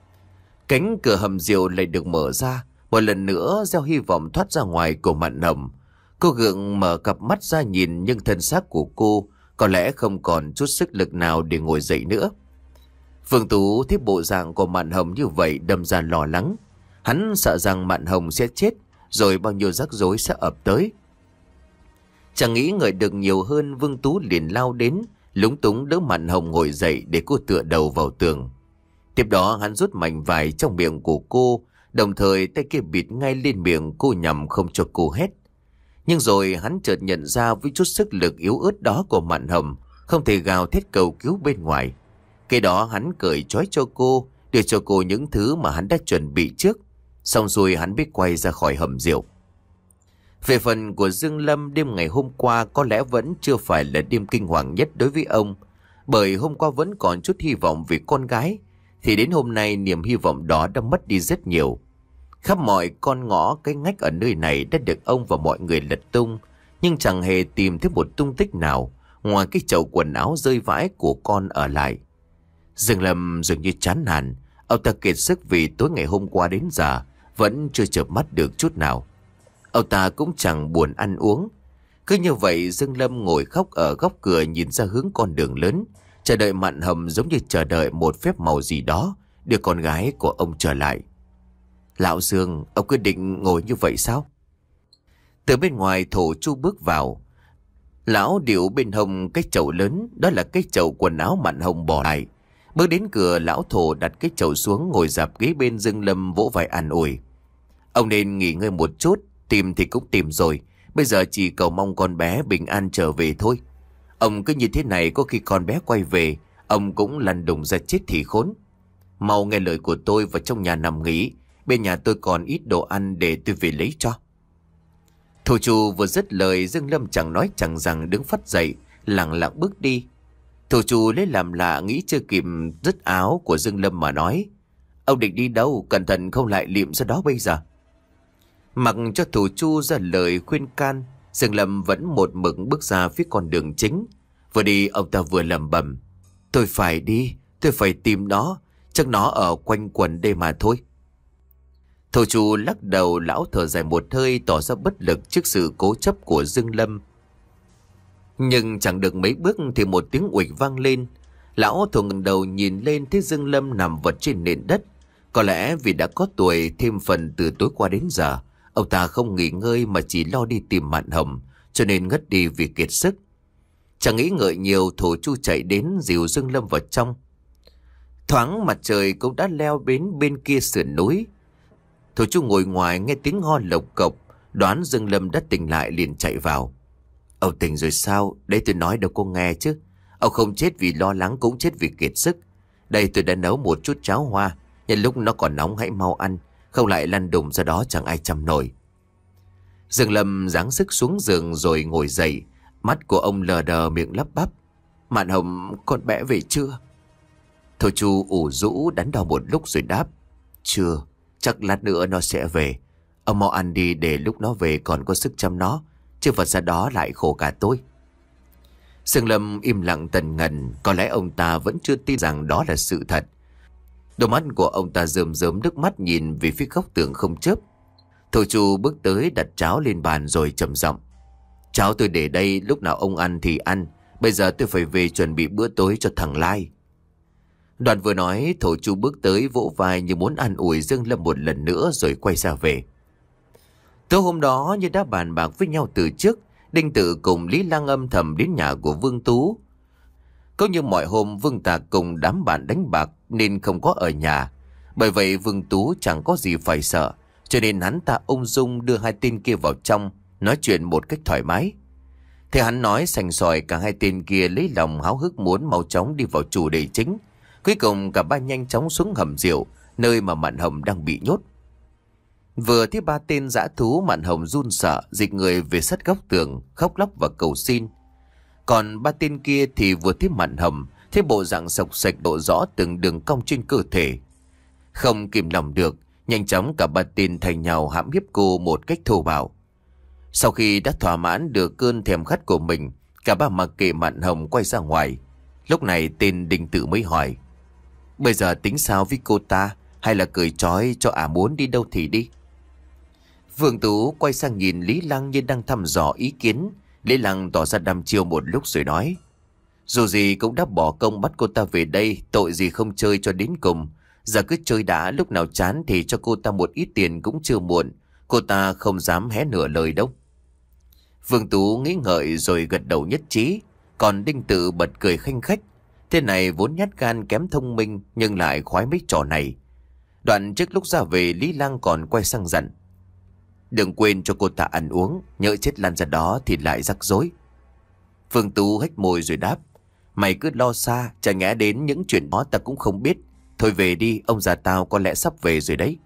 Cánh cửa hầm rượu lại được mở ra, một lần nữa gieo hy vọng thoát ra ngoài của Mạn Hồng. Cô gượng mở cặp mắt ra nhìn, nhưng thân xác của cô có lẽ không còn chút sức lực nào để ngồi dậy nữa. Vương Tú thấy bộ dạng của Mạn Hồng như vậy đâm ra lo lắng. Hắn sợ rằng Mạn Hồng sẽ chết, rồi bao nhiêu rắc rối sẽ ập tới. Chẳng nghĩ ngợi được nhiều hơn, Vương Tú liền lao đến, lúng túng đỡ Mạn Hồng ngồi dậy để cô tựa đầu vào tường. Tiếp đó hắn rút mảnh vải trong miệng của cô, đồng thời tay kia bịt ngay lên miệng cô nhằm không cho cô hét. Nhưng rồi hắn chợt nhận ra với chút sức lực yếu ớt đó của Mạn Hồng không thể gào thét cầu cứu bên ngoài. Cái đó hắn cởi trói cho cô, đưa cho cô những thứ mà hắn đã chuẩn bị trước. Xong rồi hắn biết quay ra khỏi hầm rượu. Về phần của Dương Lâm, đêm ngày hôm qua có lẽ vẫn chưa phải là đêm kinh hoàng nhất đối với ông. Bởi hôm qua vẫn còn chút hy vọng về con gái, thì đến hôm nay niềm hy vọng đó đã mất đi rất nhiều. Khắp mọi con ngõ cái ngách ở nơi này đã được ông và mọi người lật tung, nhưng chẳng hề tìm thấy một tung tích nào ngoài cái chậu quần áo rơi vãi của con ở lại. Dương Lâm dường như chán nản, ông ta kiệt sức vì tối ngày hôm qua đến giờ vẫn chưa chợp mắt được chút nào. Ông ta cũng chẳng buồn ăn uống. Cứ như vậy Dương Lâm ngồi khóc ở góc cửa, nhìn ra hướng con đường lớn, chờ đợi Mạn Hồng giống như chờ đợi một phép màu gì đó đưa con gái của ông trở lại. Lão Dương, ông quyết định ngồi như vậy sao? Từ bên ngoài thổ chu bước vào. Lão điệu bên hông cái chậu lớn, đó là cái chậu quần áo Mạn Hồng bỏ lại. Bước đến cửa, lão thổ đặt cái chậu xuống, ngồi dạp ghế bên Dương Lâm, vỗ vai an ủi. Ông nên nghỉ ngơi một chút, tìm thì cũng tìm rồi, bây giờ chỉ cầu mong con bé bình an trở về thôi. Ông cứ như thế này, có khi con bé quay về, ông cũng lăn đùng ra chết thì khốn. Mau nghe lời của tôi vào trong nhà nằm nghỉ, bên nhà tôi còn ít đồ ăn để tôi về lấy cho. Thổ chủ vừa dứt lời, Dương Lâm chẳng nói chẳng rằng đứng phắt dậy, lặng lặng bước đi. Thổ chủ lấy làm lạ, nghĩ chưa kịp dứt áo của Dương Lâm mà nói: ông định đi đâu, cẩn thận không lại liệm ra đó bây giờ. Mặc cho thủ chu ra lời khuyên can, Dương Lâm vẫn một mực bước ra phía con đường chính. Vừa đi ông ta vừa lẩm bẩm: tôi phải đi, tôi phải tìm nó, chắc nó ở quanh quần đây mà thôi. Thổ chu lắc đầu, lão thở dài một hơi, tỏ ra bất lực trước sự cố chấp của Dương Lâm. Nhưng chẳng được mấy bước thì một tiếng uịch vang lên. Lão thổ ngẩng đầu nhìn lên, thấy Dương Lâm nằm vật trên nền đất. Có lẽ vì đã có tuổi, thêm phần từ tối qua đến giờ ông ta không nghỉ ngơi mà chỉ lo đi tìm Mạn Hồng, cho nên ngất đi vì kiệt sức. Chẳng nghĩ ngợi nhiều, thổ chu chạy đến dìu Dương Lâm vào trong. Thoáng mặt trời cũng đã leo đến bên kia sườn núi. Thổ chu ngồi ngoài nghe tiếng ho lộc cộc, đoán Dương Lâm đã tỉnh lại liền chạy vào. Ông tỉnh rồi sao? Đây tôi nói đâu có nghe chứ. Ông không chết vì lo lắng, cũng chết vì kiệt sức. Đây tôi đã nấu một chút cháo hoa, nhân lúc nó còn nóng hãy mau ăn, không lại lăn đùng ra đó chẳng ai chăm nổi. Dương Lâm giáng sức xuống giường rồi ngồi dậy. Mắt của ông lờ đờ, miệng lắp bắp: Mạn Hồng, con bé về chưa? Thổ chu ủ rũ đắn đo một lúc rồi đáp: chưa, chắc lát nữa nó sẽ về. Ông mau ăn đi, để lúc nó về còn có sức chăm nó, chứ vật ra đó lại khổ cả tôi. Dương Lâm im lặng tần ngần, có lẽ ông ta vẫn chưa tin rằng đó là sự thật. Đôi mắt của ông ta rơm rớm nước mắt nhìn về phía góc tường không chớp. Thổ chu bước tới đặt cháo lên bàn rồi trầm giọng: cháo tôi để đây, lúc nào ông ăn thì ăn, bây giờ tôi phải về chuẩn bị bữa tối cho thằng Lai. Đoạn vừa nói, thổ chu bước tới vỗ vai như muốn an ủi Dương Lâm một lần nữa rồi quay ra về. Tối hôm đó, như đã bàn bạc với nhau từ trước, Đinh Tự cùng Lý Lăng âm thầm đến nhà của Vương Tú. Có như mọi hôm, Vương Tạc cùng đám bạn đánh bạc nên không có ở nhà. Bởi vậy Vương Tú chẳng có gì phải sợ, cho nên hắn ta ung dung đưa hai tên kia vào trong, nói chuyện một cách thoải mái. Thế hắn nói sành sỏi, cả hai tên kia lấy lòng háo hức muốn mau chóng đi vào chủ đề chính. Cuối cùng cả ba nhanh chóng xuống hầm rượu, nơi mà Mạn Hồng đang bị nhốt. Vừa thấy ba tên dã thú, Mạn Hồng run sợ, dịch người về sát góc tường, khóc lóc và cầu xin. Còn ba tên kia thì vừa thấy Mạn Hồng, thấy bộ dạng sộc sạch lộ rõ từng đường cong trên cơ thể. Không kìm lòng được, nhanh chóng cả ba tên thành nhau hãm hiếp cô một cách thô bạo. Sau khi đã thỏa mãn được cơn thèm khát của mình, cả ba mặc kệ Mạn Hồng quay ra ngoài. Lúc này tên Đinh Tự mới hỏi: bây giờ tính sao với cô ta, hay là cởi trói cho ả muốn đi đâu thì đi? Vương Tú quay sang nhìn Lý Lăng như đang thăm dò ý kiến. Lý Lăng tỏ ra đăm chiêu một lúc rồi nói: dù gì cũng đã bỏ công bắt cô ta về đây, tội gì không chơi cho đến cùng. Giờ cứ chơi đã, lúc nào chán thì cho cô ta một ít tiền cũng chưa muộn. Cô ta không dám hé nửa lời đâu. Vương Tú nghĩ ngợi rồi gật đầu nhất trí. Còn Đinh Tự bật cười khanh khách. Thế này vốn nhát gan kém thông minh, nhưng lại khoái mấy trò này. Đoạn trước lúc ra về, Lý Lăng còn quay sang dặn: đừng quên cho cô ta ăn uống, nhỡ chết lăn ra đó thì lại rắc rối. Vương Tú hếch môi rồi đáp: mày cứ lo xa, chả nhẽ đến những chuyện đó ta cũng không biết. Thôi về đi, ông già tao có lẽ sắp về rồi đấy.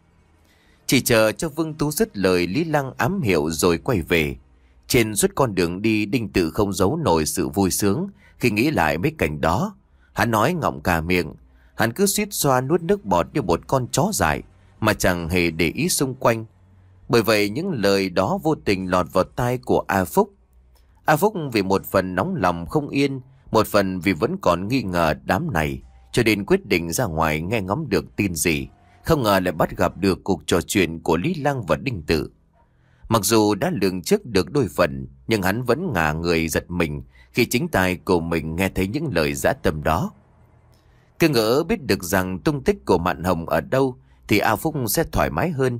Chỉ chờ cho Vương Tú dứt lời, Lý Lăng ám hiệu rồi quay về. Trên suốt con đường đi, Đinh Tự không giấu nổi sự vui sướng khi nghĩ lại mấy cảnh đó. Hắn nói ngọng cả miệng, hắn cứ suýt xoa nuốt nước bọt như một con chó dại, mà chẳng hề để ý xung quanh. Bởi vậy những lời đó vô tình lọt vào tai của A Phúc. A Phúc vì một phần nóng lòng không yên, một phần vì vẫn còn nghi ngờ đám này, cho nên quyết định ra ngoài nghe ngóng được tin gì. Không ngờ lại bắt gặp được cuộc trò chuyện của Lý Lăng và Đinh Tự. Mặc dù đã lường trước được đôi phần, nhưng hắn vẫn ngả người giật mình khi chính tai của mình nghe thấy những lời dã tâm đó. Cứ ngỡ biết được rằng tung tích của Mạn Hồng ở đâu thì A Phúc sẽ thoải mái hơn.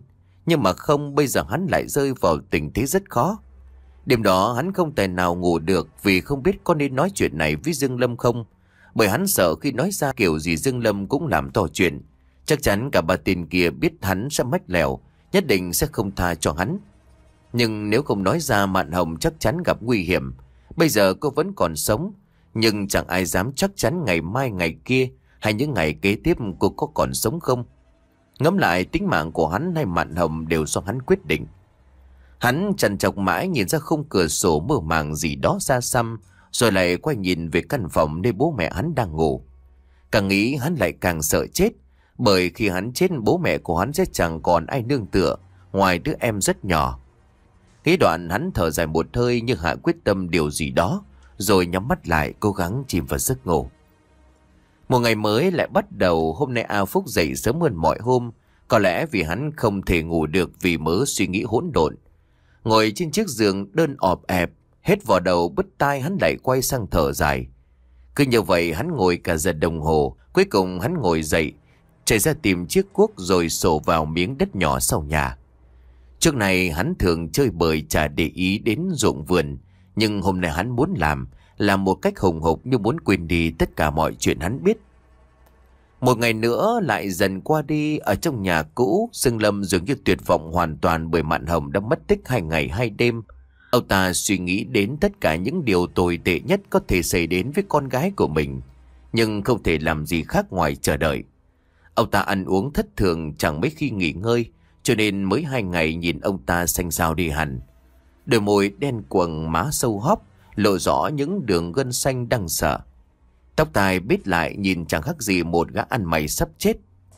Nhưng mà không, bây giờ hắn lại rơi vào tình thế rất khó. Đêm đó hắn không thể nào ngủ được vì không biết có nên nói chuyện này với Dương Lâm không. Bởi hắn sợ khi nói ra kiểu gì Dương Lâm cũng làm to chuyện. Chắc chắn cả ba tên kia biết hắn sẽ mách lèo, nhất định sẽ không tha cho hắn. Nhưng nếu không nói ra, Mạn Hồng chắc chắn gặp nguy hiểm. Bây giờ cô vẫn còn sống, nhưng chẳng ai dám chắc chắn ngày mai ngày kia hay những ngày kế tiếp cô có còn sống không. Ngẫm lại, tính mạng của hắn hay Mạn Hồng đều do hắn quyết định. Hắn trằn trọc mãi nhìn ra khung cửa sổ mơ màng gì đó xa xăm, rồi lại quay nhìn về căn phòng nơi bố mẹ hắn đang ngủ. Càng nghĩ hắn lại càng sợ chết, bởi khi hắn chết bố mẹ của hắn sẽ chẳng còn ai nương tựa ngoài đứa em rất nhỏ. Khi đoạn hắn thở dài một hơi như hạ quyết tâm điều gì đó, rồi nhắm mắt lại cố gắng chìm vào giấc ngủ. Một ngày mới lại bắt đầu. Hôm nay A Phúc dậy sớm hơn mọi hôm, có lẽ vì hắn không thể ngủ được vì mớ suy nghĩ hỗn độn. Ngồi trên chiếc giường đơn ọp ẹp, hết vào đầu bứt tai hắn lại quay sang thở dài. Cứ như vậy hắn ngồi cả giờ đồng hồ, cuối cùng hắn ngồi dậy, chạy ra tìm chiếc cuốc rồi sổ vào miếng đất nhỏ sau nhà. Trước này hắn thường chơi bời chả để ý đến ruộng vườn, nhưng hôm nay hắn muốn làm, làm một cách hùng hục như muốn quên đi tất cả mọi chuyện hắn biết. Một ngày nữa lại dần qua đi. Ở trong nhà cũ, Dương Lâm dường như tuyệt vọng hoàn toàn bởi Mạn Hồng đã mất tích hai ngày hai đêm. Ông ta suy nghĩ đến tất cả những điều tồi tệ nhất có thể xảy đến với con gái của mình, nhưng không thể làm gì khác ngoài chờ đợi. Ông ta ăn uống thất thường, chẳng mấy khi nghỉ ngơi, cho nên mới hai ngày nhìn ông ta xanh xao đi hẳn. Đôi môi đen quầng, má sâu hóp, lộ rõ những đường gân xanh đang sợ. Tóc tai bết lại, nhìn chẳng khác gì một gã ăn mày sắp chết.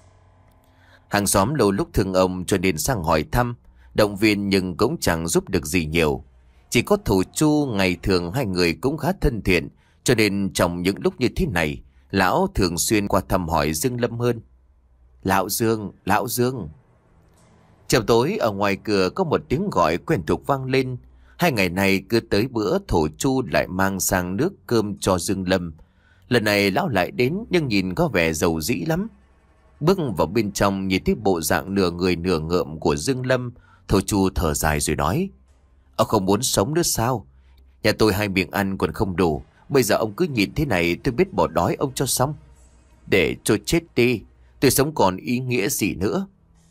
Hàng xóm lâu lúc thương ông cho nên sang hỏi thăm, động viên, nhưng cũng chẳng giúp được gì nhiều. Chỉ có Thổ Chu ngày thường hai người cũng khá thân thiện, cho nên trong những lúc như thế này, lão thường xuyên qua thăm hỏi Dương Lâm hơn. Lão Dương, Lão Dương. Chiều tối ở ngoài cửa có một tiếng gọi quen thuộc vang lên. Hai ngày này cứ tới bữa Thổ Chu lại mang sang nước cơm cho Dương Lâm. Lần này lão lại đến, nhưng nhìn có vẻ giàu dĩ lắm. Bước vào bên trong nhìn thấy bộ dạng nửa người nửa ngợm của Dương Lâm, Thổ Chu thở dài rồi nói: Ông không muốn sống nữa sao? Nhà tôi hai miệng ăn còn không đủ, bây giờ ông cứ nhìn thế này tôi biết bỏ đói ông cho xong. Để cho chết đi, tôi sống còn ý nghĩa gì nữa.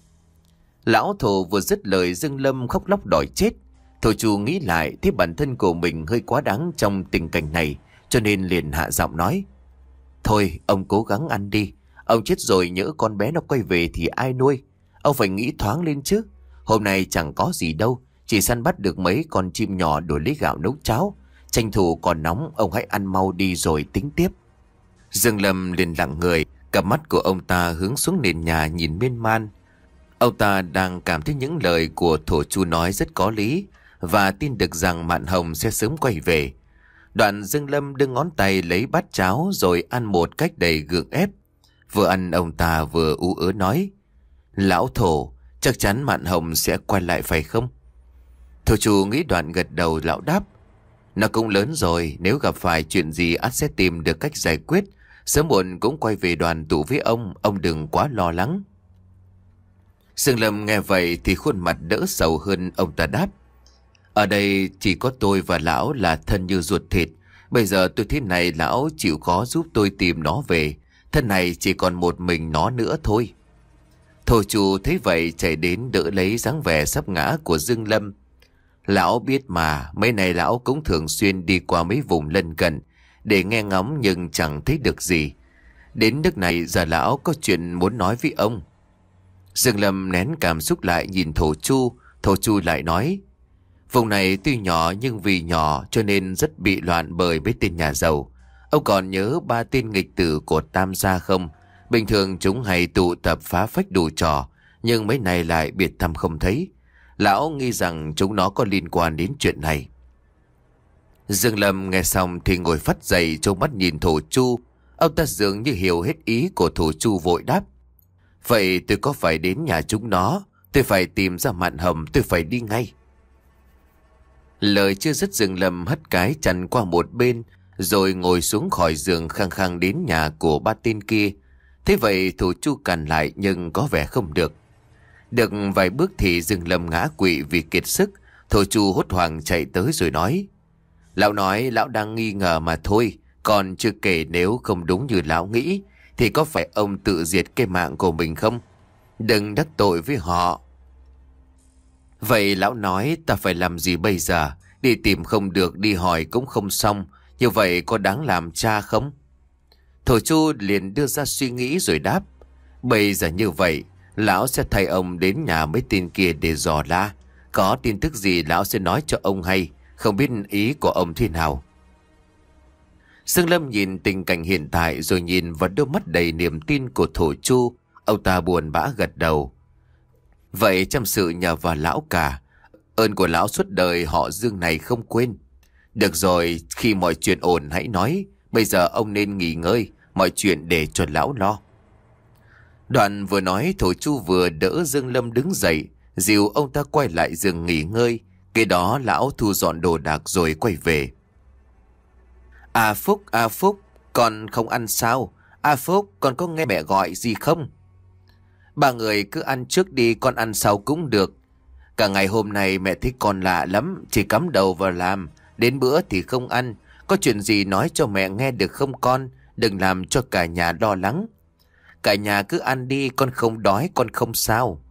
Lão Thổ vừa dứt lời, Dương Lâm khóc lóc đòi chết. Thổ Chu nghĩ lại thấy bản thân của mình hơi quá đáng trong tình cảnh này, cho nên liền hạ giọng nói: Thôi ông cố gắng ăn đi, ông chết rồi nhỡ con bé nó quay về thì ai nuôi. Ông phải nghĩ thoáng lên chứ. Hôm nay chẳng có gì đâu, chỉ săn bắt được mấy con chim nhỏ đổi lấy gạo nấu cháo. Tranh thủ còn nóng, ông hãy ăn mau đi rồi tính tiếp. Dương Lâm liền lặng người, cặp mắt của ông ta hướng xuống nền nhà nhìn miên man. Ông ta đang cảm thấy những lời của Thổ Chu nói rất có lý, và tin được rằng Mạn Hồng sẽ sớm quay về. Đoạn Dương Lâm đưa ngón tay lấy bát cháo rồi ăn một cách đầy gượng ép. Vừa ăn ông ta vừa ú ớ nói: Lão Thổ, chắc chắn Mạn Hồng sẽ quay lại phải không? Thổ Chu nghĩ đoạn gật đầu, lão đáp: Nó cũng lớn rồi, nếu gặp phải chuyện gì ắt sẽ tìm được cách giải quyết. Sớm muộn cũng quay về đoàn tụ với ông, ông đừng quá lo lắng. Dương Lâm nghe vậy thì khuôn mặt đỡ sầu hơn. Ông ta đáp: Ở đây chỉ có tôi và lão là thân như ruột thịt. Bây giờ tôi thế này, lão chịu khó giúp tôi tìm nó về. Thân này chỉ còn một mình nó nữa thôi. Thổ Chu thấy vậy chạy đến đỡ lấy dáng vẻ sắp ngã của Dương Lâm. Lão biết mà, mấy này lão cũng thường xuyên đi qua mấy vùng lân cận để nghe ngóng, nhưng chẳng thấy được gì. Đến nước này giờ lão có chuyện muốn nói với ông. Dương Lâm nén cảm xúc lại nhìn Thổ Chu. Thổ Chu lại nói: Vùng này tuy nhỏ nhưng vì nhỏ cho nên rất bị loạn bởi mấy tên nhà giàu. Ông còn nhớ ba tên nghịch tử của Tam gia không? Bình thường chúng hay tụ tập phá phách đủ trò, nhưng mấy này lại biệt thăm không thấy. Lão nghi rằng chúng nó có liên quan đến chuyện này. Dương Lâm nghe xong thì ngồi phắt dậy, trông mắt nhìn Thổ Chu. Ông ta dường như hiểu hết ý của Thổ Chu, vội đáp: Vậy tôi có phải đến nhà chúng nó? Tôi phải tìm ra Mạn Hồng, tôi phải đi ngay. Lời chưa dứt, Dương Lâm hất cái chăn qua một bên, rồi ngồi xuống khỏi giường khăng khăng đến nhà của ba tên kia. Thế vậy Thổ Chu cằn lại nhưng có vẻ không được. Được vài bước thì Dương Lâm ngã quỵ vì kiệt sức. Thổ Chu hốt hoảng chạy tới rồi nói: Lão nói lão đang nghi ngờ mà thôi. Còn chưa kể nếu không đúng như lão nghĩ thì có phải ông tự diệt cái mạng của mình không? Đừng đắc tội với họ. Vậy lão nói ta phải làm gì bây giờ? Đi tìm không được, đi hỏi cũng không xong. Như vậy có đáng làm cha không? Thổ Chu liền đưa ra suy nghĩ rồi đáp: Bây giờ như vậy, lão sẽ thay ông đến nhà mấy tên kia để dò la. Có tin tức gì lão sẽ nói cho ông hay. Không biết ý của ông thế nào. Dương Lâm nhìn tình cảnh hiện tại rồi nhìn vào đôi mắt đầy niềm tin của Thổ Chu. Ông ta buồn bã gật đầu. Vậy trăm sự nhờ vào lão cả. Ơn của lão suốt đời họ Dương này không quên. Được rồi, khi mọi chuyện ổn hãy nói. Bây giờ ông nên nghỉ ngơi, mọi chuyện để cho lão lo. Đoạn vừa nói, Thổ Chu vừa đỡ Dương Lâm đứng dậy, dìu ông ta quay lại giường nghỉ ngơi. Kế đó lão thu dọn đồ đạc rồi quay về. À Phúc, à Phúc, con không ăn sao? À Phúc, con có nghe mẹ gọi gì không? Ba người cứ ăn trước đi, con ăn sau cũng được. Cả ngày hôm nay mẹ thấy con lạ lắm, chỉ cắm đầu vào làm. Đến bữa thì không ăn. Có chuyện gì nói cho mẹ nghe được không con? Đừng làm cho cả nhà lo lắng. Cả nhà cứ ăn đi, con không đói, con không sao.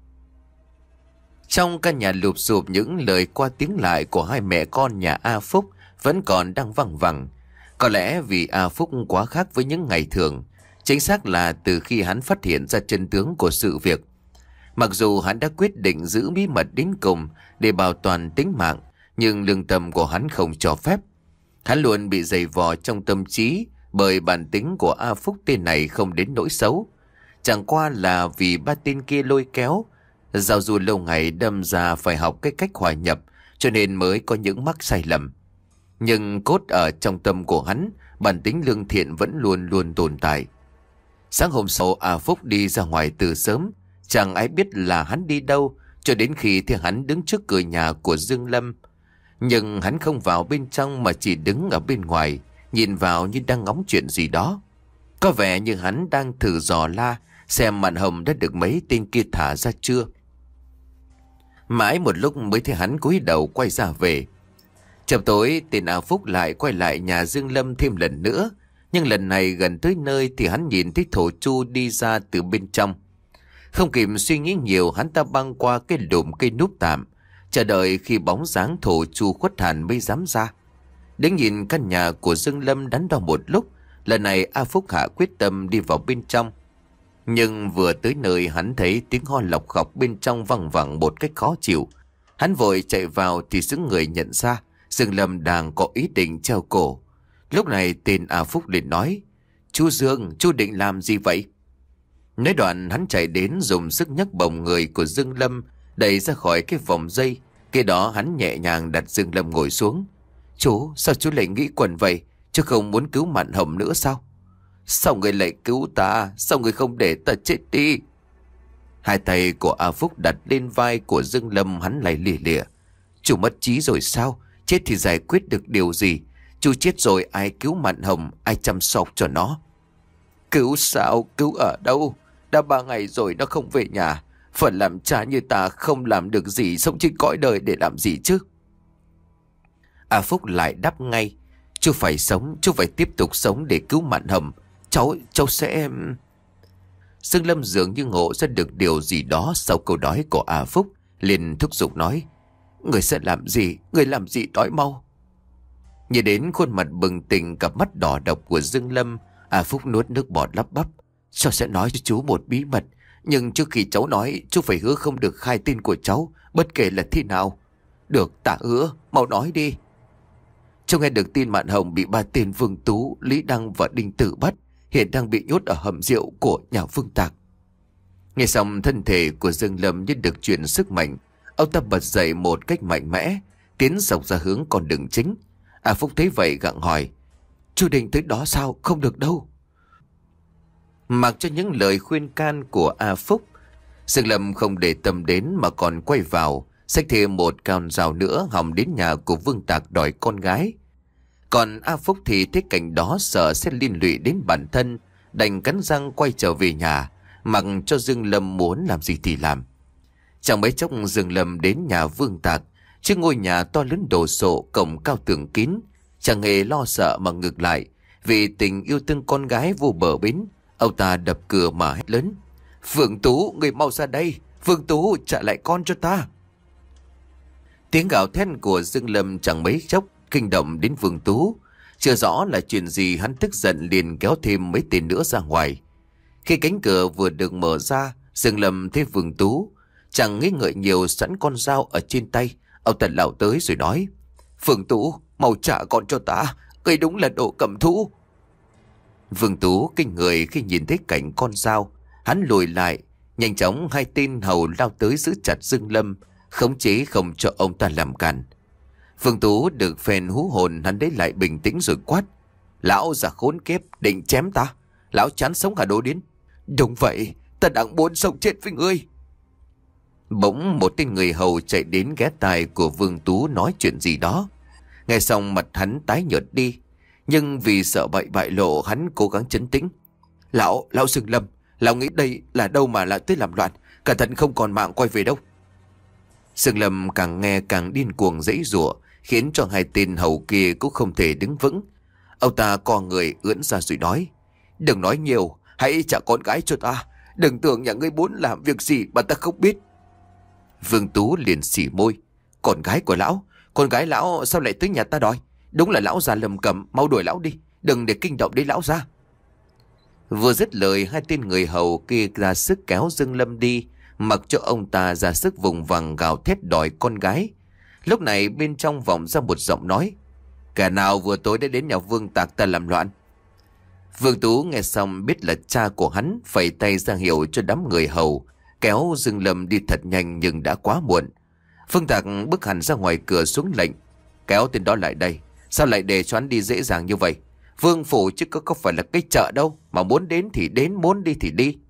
Trong căn nhà lụp xụp, những lời qua tiếng lại của hai mẹ con nhà A Phúc vẫn còn đang văng vẳng. Có lẽ vì A Phúc quá khác với những ngày thường. Chính xác là từ khi hắn phát hiện ra chân tướng của sự việc. Mặc dù hắn đã quyết định giữ bí mật đến cùng để bảo toàn tính mạng, nhưng lương tâm của hắn không cho phép. Hắn luôn bị dày vò trong tâm trí bởi bản tính của A Phúc tên này không đến nỗi xấu. Chẳng qua là vì ba tên kia lôi kéo, giao du lâu ngày đâm ra phải học cái cách hòa nhập, cho nên mới có những mắc sai lầm. Nhưng cốt ở trong tâm của hắn, bản tính lương thiện vẫn luôn luôn tồn tại. Sáng hôm sau, A Phúc đi ra ngoài từ sớm. Chẳng ai biết là hắn đi đâu, cho đến khi thì hắn đứng trước cửa nhà của Dương Lâm. Nhưng hắn không vào bên trong mà chỉ đứng ở bên ngoài, nhìn vào như đang ngóng chuyện gì đó. Có vẻ như hắn đang thử dò la xem màn hồng đã được mấy tên kia thả ra chưa. Mãi một lúc mới thấy hắn cúi đầu quay ra về. Chập tối, tên A Phúc lại quay lại nhà Dương Lâm thêm lần nữa. Nhưng lần này gần tới nơi thì hắn nhìn thấy Thổ Chu đi ra từ bên trong. Không kịp suy nghĩ nhiều, hắn ta băng qua cái lùm cây núp tạm, chờ đợi khi bóng dáng Thổ Chu khuất hẳn mới dám ra. Đứng nhìn căn nhà của Dương Lâm đắn đo một lúc, lần này A Phúc hạ quyết tâm đi vào bên trong. Nhưng vừa tới nơi, hắn thấy tiếng ho lọc khọc bên trong văng vẳng một cách khó chịu. Hắn vội chạy vào thì sững người nhận ra Dương Lâm đang có ý định treo cổ. Lúc này tên A Phúc liền nói: Chú Dương, chú định làm gì vậy? Nói đoạn hắn chạy đến dùng sức nhấc bổng người của Dương Lâm đẩy ra khỏi cái vòng dây. Kế đó hắn nhẹ nhàng đặt Dương Lâm ngồi xuống. Chú, sao chú lại nghĩ quẩn vậy? Chú không muốn cứu Mạn Hồng nữa sao? Sao người lại cứu ta? Sao người không để ta chết đi? Hai tay của A Phúc đặt lên vai của Dương Lâm, hắn lại lìa lịa. Chú mất trí rồi sao? Chết thì giải quyết được điều gì? Chú chết rồi ai cứu Mạn Hồng, ai chăm sóc cho nó? Cứu sao? Cứu ở đâu? Đã ba ngày rồi nó không về nhà. Phần làm cha như ta không làm được gì, sống trên cõi đời để làm gì chứ? A Phúc lại đáp ngay: Chú phải sống, chú phải tiếp tục sống để cứu Mạn Hồng. Cháu, cháu sẽ... Dương Lâm dường như ngộ ra được điều gì đó sau câu nói của A Phúc, liền thúc giục nói: Người sẽ làm gì? Người làm gì nói mau. Nhìn đến khuôn mặt bừng tỉnh, cặp mắt đỏ độc của Dương Lâm, A Phúc nuốt nước bọt lắp bắp: Cháu sẽ nói cho chú một bí mật, nhưng trước khi cháu nói, chú phải hứa không được khai tên của cháu, bất kể là thế nào. Được, ta hứa, mau nói đi. Cháu nghe được tin Mạn Hồng bị ba tên Vương Tú, Lý Đăng và Đinh Tử bắt, hiện đang bị nhốt ở hầm rượu của nhà Vương Tạc. Nghe xong, thân thể của Dương Lâm như được truyền sức mạnh. Ông ta bật dậy một cách mạnh mẽ, tiến dọc ra hướng con đường chính. A Phúc thấy vậy gặng hỏi: Chú định tới đó sao? Không được đâu. Mặc cho những lời khuyên can của A Phúc, Dương Lâm không để tâm đến mà còn quay vào, xách thêm một con dao nữa hòng đến nhà của Vương Tạc đòi con gái. Còn A Phúc thì thấy cảnh đó sợ sẽ liên lụy đến bản thân, đành cắn răng quay trở về nhà, mặc cho Dương Lâm muốn làm gì thì làm. Chẳng mấy chốc Dương Lâm đến nhà Vương Tạc. Trước ngôi nhà to lớn đồ sộ, cổng cao tường kín, chẳng hề lo sợ mà ngược lại, vì tình yêu thương con gái vô bờ bến, ông ta đập cửa mà hét lớn: Phương Tú, người mau ra đây! Phương Tú, trả lại con cho ta! Tiếng gào thét của Dương Lâm chẳng mấy chốc kinh động đến Phương Tú. Chưa rõ là chuyện gì, hắn tức giận liền kéo thêm mấy tên nữa ra ngoài. Khi cánh cửa vừa được mở ra, Dương Lâm thấy Phương Tú, chẳng nghĩ ngợi nhiều, sẵn con dao ở trên tay. Ông ta lao tới rồi nói: Phương Tú, mau trả con cho ta, ngươi đúng là đồ cầm thú. Phương Tú kinh người khi nhìn thấy cảnh con dao, hắn lùi lại. Nhanh chóng hai tên hầu lao tới giữ chặt Dương Lâm, khống chế không cho ông ta làm cản. Phương Tú được phèn hú hồn, hắn lấy lại bình tĩnh rồi quát: Lão già khốn kiếp, định chém ta? Lão chán sống hả đồ điên? Đúng vậy, ta đang muốn sống chết với ngươi. Bỗng một tên người hầu chạy đến ghé tai của Vương Tú nói chuyện gì đó. Nghe xong mặt hắn tái nhợt đi, nhưng vì sợ bậy bại lộ, hắn cố gắng trấn tĩnh. Lão, lão Dương Lâm, lão nghĩ đây là đâu mà lại tới làm loạn, cẩn thận không còn mạng quay về đâu. Dương Lâm càng nghe càng điên cuồng giãy giụa, khiến cho hai tên hầu kia cũng không thể đứng vững. Ông ta co người ưỡn ra rồi nói: Đừng nói nhiều, hãy trả con gái cho ta. Đừng tưởng nhà ngươi muốn làm việc gì mà ta không biết. Vương Tú liền xỉ môi: Con gái của lão? Con gái lão sao lại tới nhà ta đòi? Đúng là lão già lầm cầm, mau đuổi lão đi, đừng để kinh động đến lão ra. Vừa dứt lời, hai tên người hầu kia ra sức kéo Dương Lâm đi, mặc cho ông ta ra sức vùng vằng gào thét đòi con gái. Lúc này bên trong vọng ra một giọng nói: Kẻ nào vừa tối đã đến nhà Vương Tạc ta làm loạn? Vương Tú nghe xong biết là cha của hắn, phẩy tay ra hiệu cho đám người hầu kéo Dương Lâm đi thật nhanh, nhưng đã quá muộn. Vương Tạc bước hẳn ra ngoài cửa xuống lệnh: Kéo tên đó lại đây. Sao lại để cho hắn đi dễ dàng như vậy? Vương phủ chứ có, có phải là cái chợ đâu, mà muốn đến thì đến, muốn đi thì đi.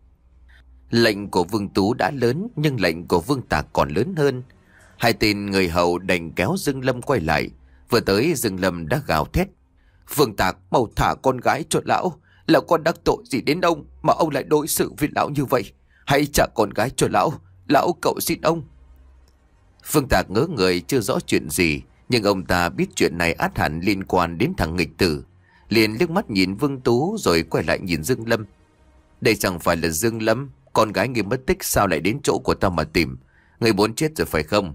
Lệnh của Vương Tú đã lớn, nhưng lệnh của Vương Tạc còn lớn hơn. Hai tên người hầu đành kéo Dương Lâm quay lại. Vừa tới, Dương Lâm đã gào thét: Vương Tạc, mau thả con gái cho lão. Lão con đắc tội gì đến ông mà ông lại đối xử với lão như vậy? Hãy trả con gái cho lão. Lão cậu xin ông. Vương Tạc ngớ người chưa rõ chuyện gì, nhưng ông ta biết chuyện này ắt hẳn liên quan đến thằng nghịch tử. Liền liếc mắt nhìn Vương Tú rồi quay lại nhìn Dương Lâm. Đây chẳng phải là Dương Lâm, con gái ngươi mất tích sao lại đến chỗ của tao mà tìm? Ngươi muốn chết rồi phải không?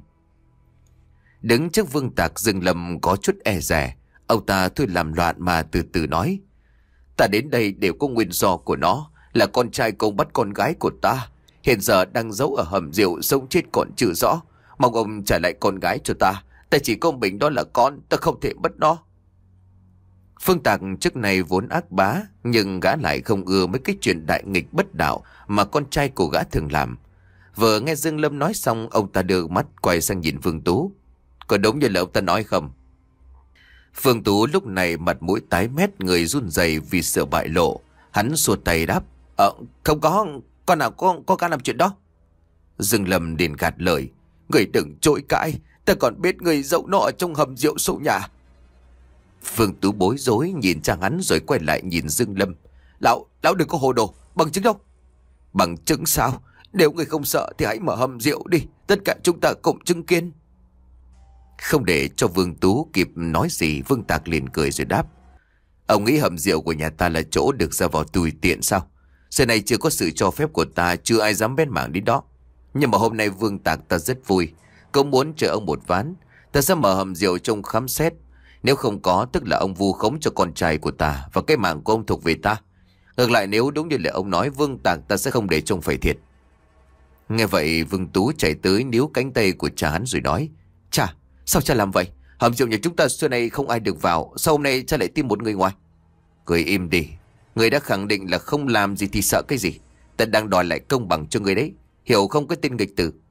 Đứng trước Vương Tạc, Dương Lâm có chút e dè. Ông ta thôi làm loạn mà từ từ nói: Ta đến đây đều có nguyên do của nó, là con trai công bắt con gái của ta, hiện giờ đang giấu ở hầm rượu, sống chết còn chưa rõ. Mong ông trả lại con gái cho ta. Ta chỉ có mình đó là con, ta không thể mất nó. Phương Tạc trước này vốn ác bá, nhưng gã lại không ưa mấy cái chuyện đại nghịch bất đạo mà con trai của gã thường làm. Vừa nghe Dương Lâm nói xong, ông ta đưa mắt quay sang nhìn Vương Tú: Có đúng như là ông ta nói không? Vương Tú lúc này mặt mũi tái mét, người run rẩy vì sợ bại lộ. Hắn xua tay đáp: Ờ, không có, con nào có, có cả làm chuyện đó. Dương Lâm liền gạt lời: Người đừng chối cãi, ta còn biết người giấu nó ở trong hầm rượu sau nhà. Vương Tú bối rối nhìn cha hắn rồi quay lại nhìn Dương Lâm: Lão, lão đừng có hồ đồ, bằng chứng đâu? Bằng chứng sao? Nếu người không sợ thì hãy mở hầm rượu đi, tất cả chúng ta cùng chứng kiến. Không để cho Vương Tú kịp nói gì, Vương Tạc liền cười rồi đáp: Ông nghĩ hầm rượu của nhà ta là chỗ được ra vào tùy tiện sao? Giờ này chưa có sự cho phép của ta, chưa ai dám bén mảng đến đó. Nhưng mà hôm nay Vương Tạc ta rất vui, cũng muốn chờ ông một ván. Ta sẽ mở hầm rượu trông khám xét. Nếu không có, tức là ông vu khống cho con trai của ta, và cái mạng của ông thuộc về ta. Ngược lại, nếu đúng như là ông nói, Vương Tạc ta sẽ không để trông phải thiệt. Nghe vậy, Vương Tú chạy tới níu cánh tay của cha hắn rồi nói: Cha, sao cha làm vậy? Hầm rượu nhà chúng ta xưa nay không ai được vào, sao hôm nay cha lại tìm một người ngoài? Cười im đi, người đã khẳng định là không làm gì thì sợ cái gì? Ta đang đòi lại công bằng cho người đấy, hiểu không cái tên nghịch tử?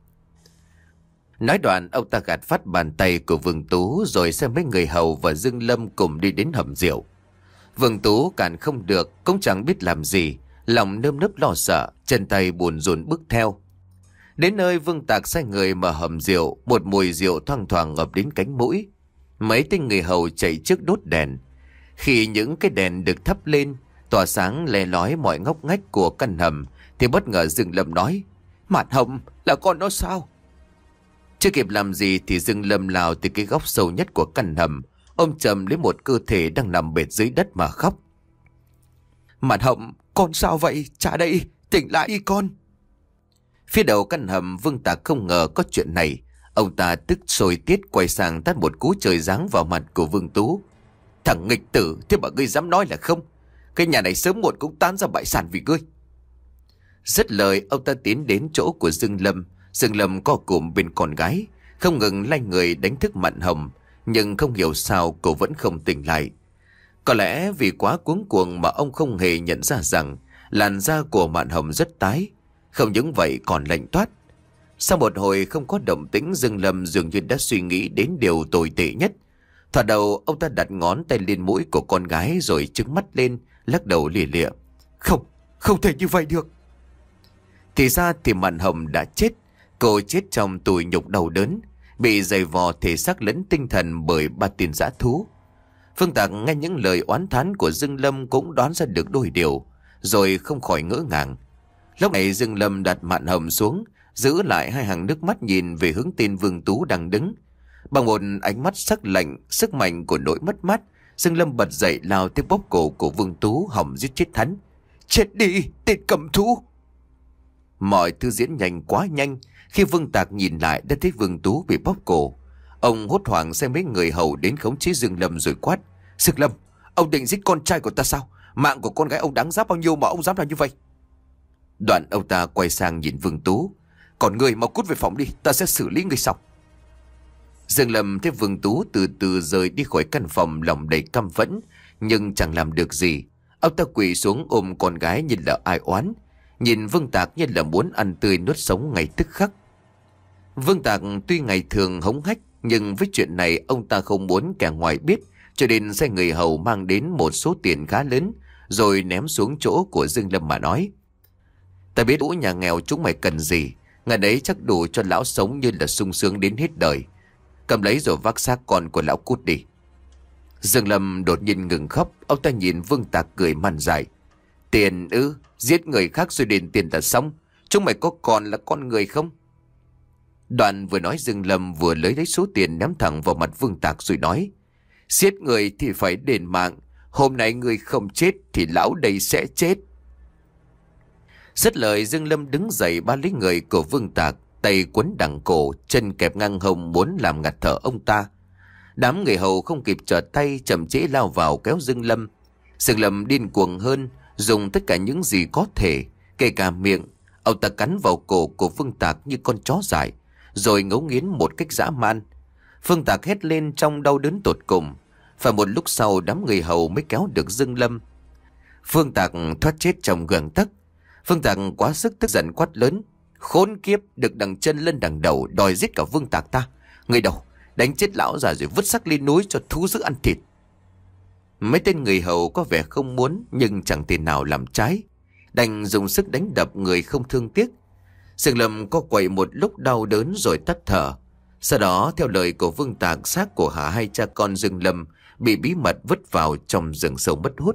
Nói đoạn, ông ta gạt phát bàn tay của Vương Tú rồi xem mấy người hầu và Dương Lâm cùng đi đến hầm rượu. Vương Tú cản không được, cũng chẳng biết làm gì, lòng nơm nớp lo sợ, chân tay buồn rùn bước theo. Đến nơi, Vương Tạc sai người mở hầm rượu, một mùi rượu thoang thoảng ngập đến cánh mũi. Mấy tên người hầu chạy trước đốt đèn. Khi những cái đèn được thắp lên, tỏa sáng le lói mọi ngóc ngách của căn hầm, thì bất ngờ Dương Lâm nói: Mạn Hồng, là con nó sao? Chưa kịp làm gì thì Dương Lâm lao từ cái góc sâu nhất của căn hầm, ôm chầm lấy một cơ thể đang nằm bệt dưới đất mà khóc. Mạn Hồng, con sao vậy? Trả đây, tỉnh lại đi con. Phía đầu căn hầm, Vương Tạc không ngờ có chuyện này. Ông ta tức sôi tiết quay sang tát một cú trời giáng vào mặt của Vương Tú. Thằng nghịch tử, thế mà ngươi dám nói là không? Cái nhà này sớm muộn cũng tán ra bại sản vì ngươi. Dứt lời, ông ta tiến đến chỗ của Dương Lâm. Dương Lâm co cụm bên con gái, không ngừng lay người đánh thức Mạn Hồng, nhưng không hiểu sao cô vẫn không tỉnh lại. Có lẽ vì quá cuống cuồng mà ông không hề nhận ra rằng làn da của Mạn Hồng rất tái, không những vậy còn lạnh toát. Sau một hồi không có động tĩnh, Dương Lâm dường như đã suy nghĩ đến điều tồi tệ nhất. Thoạt đầu ông ta đặt ngón tay lên mũi của con gái rồi trừng mắt lên, lắc đầu lìa lịa. Không, không thể như vậy được. Thì ra thì Mạn Hồng đã chết. Cô chết trong tủi nhục đau đớn, bị giày vò thể xác lẫn tinh thần bởi ba tên dã thú. Phương Tạc nghe những lời oán thán của Dương Lâm cũng đoán ra được đôi điều, rồi không khỏi ngỡ ngàng. Lúc này Dương Lâm đặt Mạn Hồng xuống, giữ lại hai hàng nước mắt nhìn về hướng tên Vương Tú đang đứng. Bằng một ánh mắt sắc lạnh, sức mạnh của nỗi mất mát, Dương Lâm bật dậy lao tới bóp cổ của Vương Tú, hòng giết chết hắn. Chết đi, tên cầm thú! Mọi thứ diễn nhanh quá nhanh. Khi Vương Tạc nhìn lại đã thấy Vương Tú bị bóp cổ. Ông hốt hoảng xem mấy người hầu đến khống chế Dương Lâm rồi quát. Dương Lâm, ông định giết con trai của ta sao? Mạng của con gái ông đáng giá bao nhiêu mà ông dám làm như vậy? Đoạn ông ta quay sang nhìn Vương Tú. Còn người mau cút về phòng đi, ta sẽ xử lý người sau. Dương Lâm thấy Vương Tú từ từ rời đi khỏi căn phòng, lòng đầy căm phẫn nhưng chẳng làm được gì. Ông ta quỳ xuống ôm con gái như là ai oán, nhìn Vương Tạc như là muốn ăn tươi nuốt sống ngay tức khắc. Vương Tạc tuy ngày thường hống hách, nhưng với chuyện này ông ta không muốn kẻ ngoài biết, cho nên sai người hầu mang đến một số tiền khá lớn, rồi ném xuống chỗ của Dương Lâm mà nói. Ta biết ũ nhà nghèo chúng mày cần gì, ngày đấy chắc đủ cho lão sống như là sung sướng đến hết đời. Cầm lấy rồi vác xác con của lão cút đi. Dương Lâm đột nhiên ngừng khóc, ông ta nhìn Vương Tạc cười man dại. Tiền ư? Giết người khác rồi đền tiền là xong. Chúng mày có còn là con người không? Đoạn vừa nói Dương Lâm vừa lấy lấy số tiền ném thẳng vào mặt Vương Tạc rồi nói. Giết người thì phải đền mạng. Hôm nay người không chết thì lão đây sẽ chết. Dứt lời, Dương Lâm đứng dậy ba lấy người của Vương Tạc, tay quấn đằng cổ, chân kẹp ngang hông muốn làm ngạt thở ông ta. Đám người hầu không kịp trở tay, chậm trễ lao vào kéo Dương Lâm. Dương Lâm điên cuồng hơn, dùng tất cả những gì có thể, kể cả miệng. Ông ta cắn vào cổ của Vương Tạc như con chó dại, rồi ngấu nghiến một cách dã man. Vương Tạc hét lên trong đau đớn tột cùng. Phải một lúc sau đám người hầu mới kéo được Dương Lâm. Vương Tạc thoát chết trong gang tấc. Vương Tạc quá sức tức giận quát lớn. Khốn kiếp, được đằng chân lên đằng đầu, đòi giết cả Vương Tạc ta. Người đầu, đánh chết lão già rồi vứt xác lên núi cho thú dữ ăn thịt. Mấy tên người hầu có vẻ không muốn, nhưng chẳng thể nào làm trái, đành dùng sức đánh đập người không thương tiếc. Dương Lâm co quậy một lúc đau đớn rồi tắt thở. Sau đó theo lời của Vương Tạc, xác của hả hai cha con Dương Lâm bị bí mật vứt vào trong rừng sâu mất hút.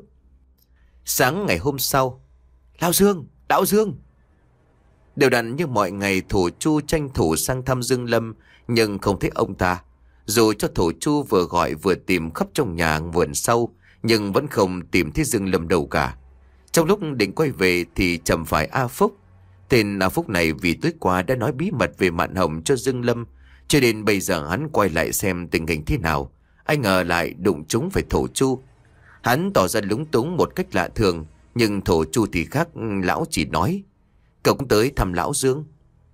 Sáng ngày hôm sau, Lão Dương, Lão Dương. Đều đặn như mọi ngày, Thổ Chu tranh thủ sang thăm Dương Lâm, nhưng không thấy ông ta. Dù cho Thổ Chu vừa gọi vừa tìm khắp trong nhà vườn sau, nhưng vẫn không tìm thấy Dương Lâm đâu cả. Trong lúc định quay về thì chầm phải A Phúc. Tên A Phúc này vì tối qua đã nói bí mật về Mạn Hồng cho Dương Lâm, cho nên bây giờ hắn quay lại xem tình hình thế nào. Ai ngờ lại đụng trúng phải Thổ Chu. Hắn tỏ ra lúng túng một cách lạ thường, nhưng Thổ Chu thì khác. Lão chỉ nói, cậu cũng tới thăm Lão Dương.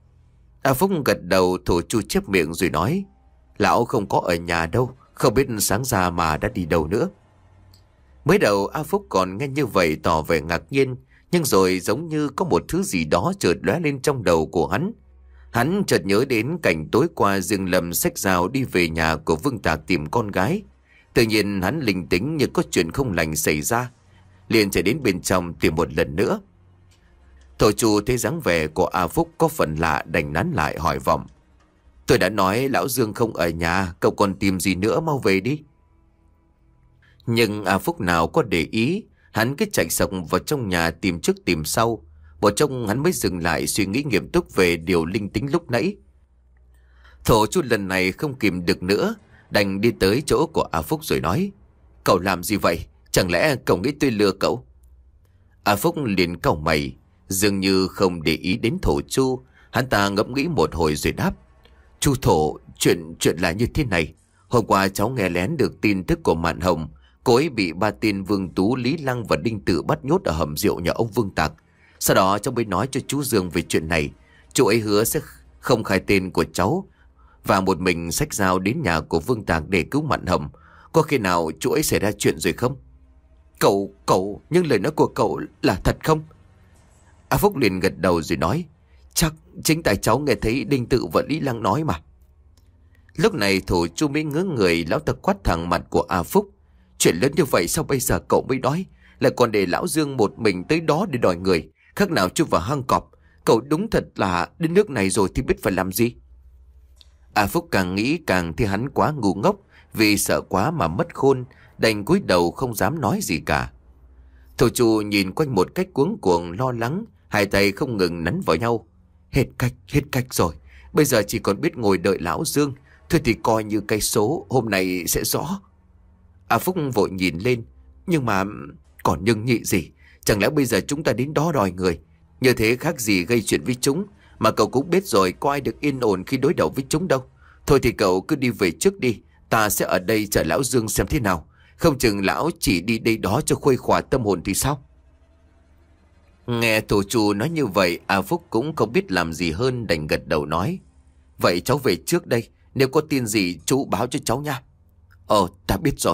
A Phúc gật đầu. Thổ Chu chép miệng rồi nói, lão không có ở nhà đâu, không biết sáng ra mà đã đi đâu nữa. Mới đầu A Phúc còn nghe như vậy tỏ vẻ ngạc nhiên, nhưng rồi giống như có một thứ gì đó chợt lóe lên trong đầu của hắn. Hắn chợt nhớ đến cảnh tối qua Dương Lâm xách dao đi về nhà của Vương Tạc tìm con gái. Tự nhiên hắn linh tính như có chuyện không lành xảy ra, liền chạy đến bên trong tìm một lần nữa. Thổ Chu thấy dáng vẻ của A Phúc có phần lạ, đành nán lại hỏi vọng. Tôi đã nói Lão Dương không ở nhà, cậu còn tìm gì nữa, mau về đi. Nhưng A Phúc nào có để ý, hắn cứ chạy sộc vào trong nhà tìm trước tìm sau. Một trông hắn mới dừng lại suy nghĩ nghiêm túc về điều linh tính lúc nãy. Thổ chu lần này không kìm được nữa, đành đi tới chỗ của A Phúc rồi nói: Cậu làm gì vậy? Chẳng lẽ cậu nghĩ tôi lừa cậu? A Phúc liền cau mày, dường như không để ý đến thổ chu. Hắn ta ngẫm nghĩ một hồi rồi đáp: Chu Thổ, chuyện chuyện là như thế này. Hôm qua cháu nghe lén được tin tức của Mạn Hồng. Cô ấy bị ba tên Vương Tú, Lý Lăng và Đinh Tử bắt nhốt ở hầm rượu nhà ông Vương Tạc. Sau đó cháu mới nói cho chú Dương về chuyện này. Chú ấy hứa sẽ không khai tên của cháu và một mình xách dao đến nhà của Vương Tạc để cứu Mạn Hồng. Có khi nào chú ấy xảy ra chuyện rồi không? Cậu, cậu, nhưng lời nói của cậu là thật không? A Phúc liền gật đầu rồi nói: Chắc chính tại cháu nghe thấy Đinh Tự và Lý Lăng nói mà. Lúc này thổ chu mới ngớ người, lão ta quát thẳng mặt của A Phúc: Chuyện lớn như vậy sao bây giờ cậu mới nói? Lại còn để lão Dương một mình tới đó để đòi người, khác nào chui vào hang cọp. Cậu đúng thật là đến nước này rồi thì biết phải làm gì. A Phúc càng nghĩ càng thấy hắn quá ngu ngốc, vì sợ quá mà mất khôn, đành cúi đầu không dám nói gì cả. Thổ chu nhìn quanh một cách cuống cuồng lo lắng, hai tay không ngừng nắn vào nhau. Hết cách, hết cách rồi. Bây giờ chỉ còn biết ngồi đợi lão Dương. Thôi thì coi như cái số hôm nay sẽ rõ. A Phúc vội nhìn lên: Nhưng mà còn nhưng nhị gì? Chẳng lẽ bây giờ chúng ta đến đó đòi người? Như thế khác gì gây chuyện với chúng. Mà cậu cũng biết rồi, có ai được yên ổn khi đối đầu với chúng đâu. Thôi thì cậu cứ đi về trước đi. Ta sẽ ở đây chờ lão Dương xem thế nào. Không chừng lão chỉ đi đây đó cho khuây khỏa tâm hồn thì sao? Nghe thổ chu nói như vậy, A Phúc cũng không biết làm gì hơn, đành gật đầu nói: Vậy cháu về trước đây. Nếu có tin gì chú báo cho cháu nha. Ờ, ta biết rồi.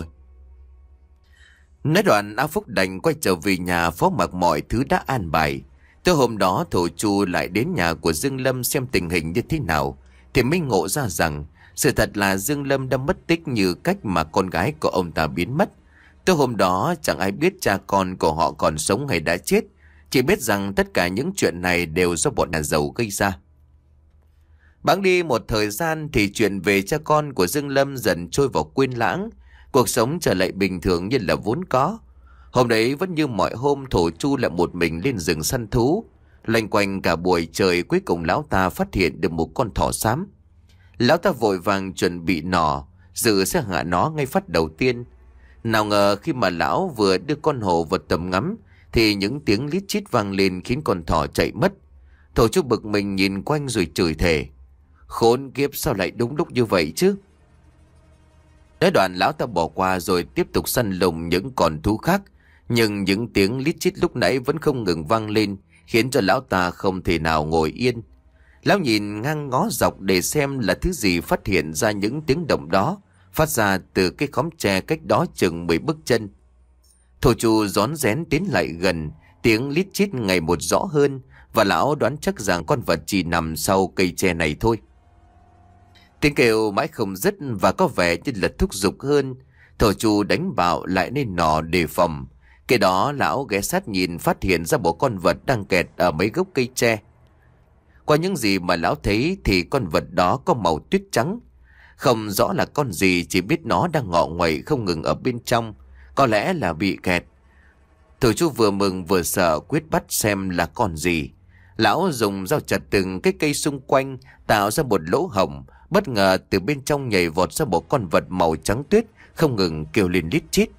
Nói đoạn A Phúc đành quay trở về nhà phó mặc mọi thứ đã an bài. Tới hôm đó thổ chu lại đến nhà của Dương Lâm xem tình hình như thế nào, thì mới ngộ ra rằng sự thật là Dương Lâm đã mất tích như cách mà con gái của ông ta biến mất. Tới hôm đó chẳng ai biết cha con của họ còn sống hay đã chết, chỉ biết rằng tất cả những chuyện này đều do bọn nhà giàu gây ra. Bẵng đi một thời gian thì chuyện về cha con của Dương Lâm dần trôi vào quên lãng. Cuộc sống trở lại bình thường như là vốn có. Hôm đấy vẫn như mọi hôm, thổ chu lại một mình lên rừng săn thú. Loanh quanh cả buổi trời, cuối cùng lão ta phát hiện được một con thỏ xám. Lão ta vội vàng chuẩn bị nỏ, dự sẽ hạ nó ngay phát đầu tiên. Nào ngờ khi mà lão vừa đưa con hổ vào tầm ngắm thì những tiếng lít chít vang lên khiến con thỏ chạy mất. Thổ chu bực mình nhìn quanh rồi chửi thề: Khốn kiếp, sao lại đúng lúc như vậy chứ? Nói đoạn lão ta bỏ qua rồi tiếp tục săn lùng những con thú khác. Nhưng những tiếng lít chít lúc nãy vẫn không ngừng vang lên, khiến cho lão ta không thể nào ngồi yên. Lão nhìn ngang ngó dọc để xem là thứ gì phát hiện ra những tiếng động đó, phát ra từ cái khóm tre cách đó chừng mười bước chân. Thổ chu rón rén tiến lại gần, tiếng lít chít ngày một rõ hơn, và lão đoán chắc rằng con vật chỉ nằm sau cây tre này thôi. Tiếng kêu mãi không dứt và có vẻ như là thúc giục hơn. Thổ chu đánh bạo lại nên nỏ đề phòng. Cái đó lão ghé sát nhìn, phát hiện ra một con vật đang kẹt ở mấy gốc cây tre. Qua những gì mà lão thấy thì con vật đó có màu tuyết trắng. Không rõ là con gì, chỉ biết nó đang ngọ nguậy không ngừng ở bên trong. Có lẽ là bị kẹt. Thổ chu vừa mừng vừa sợ, quyết bắt xem là con gì. Lão dùng dao chặt từng cái cây xung quanh, tạo ra một lỗ hổng. Bất ngờ từ bên trong nhảy vọt ra một con vật màu trắng tuyết, không ngừng kêu lên lít chít.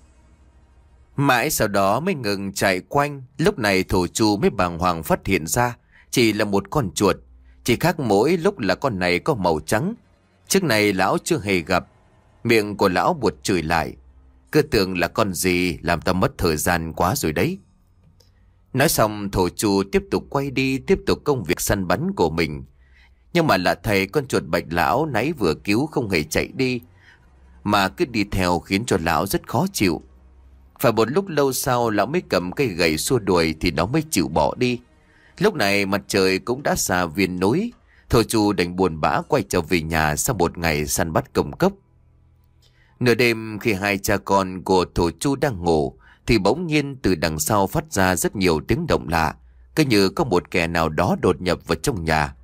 Mãi sau đó mới ngừng chạy quanh. Lúc này thổ chu mới bàng hoàng phát hiện ra chỉ là một con chuột, chỉ khác mỗi lúc là con này có màu trắng. Trước này lão chưa hề gặp. Miệng của lão buột chửi lại: Cứ tưởng là con gì, làm ta mất thời gian quá rồi đấy. Nói xong thổ chu tiếp tục quay đi, tiếp tục công việc săn bắn của mình. Nhưng mà lạ thầy, con chuột bạch lão nãy vừa cứu không hề chạy đi, mà cứ đi theo khiến cho lão rất khó chịu. Phải một lúc lâu sau lão mới cầm cây gậy xua đuổi thì nó mới chịu bỏ đi. Lúc này mặt trời cũng đã xa viền núi. Thổ chu đành buồn bã quay trở về nhà sau một ngày săn bắt công cốc. Nửa đêm khi hai cha con của thổ chu đang ngủ thì bỗng nhiên từ đằng sau phát ra rất nhiều tiếng động lạ, cứ như có một kẻ nào đó đột nhập vào trong nhà.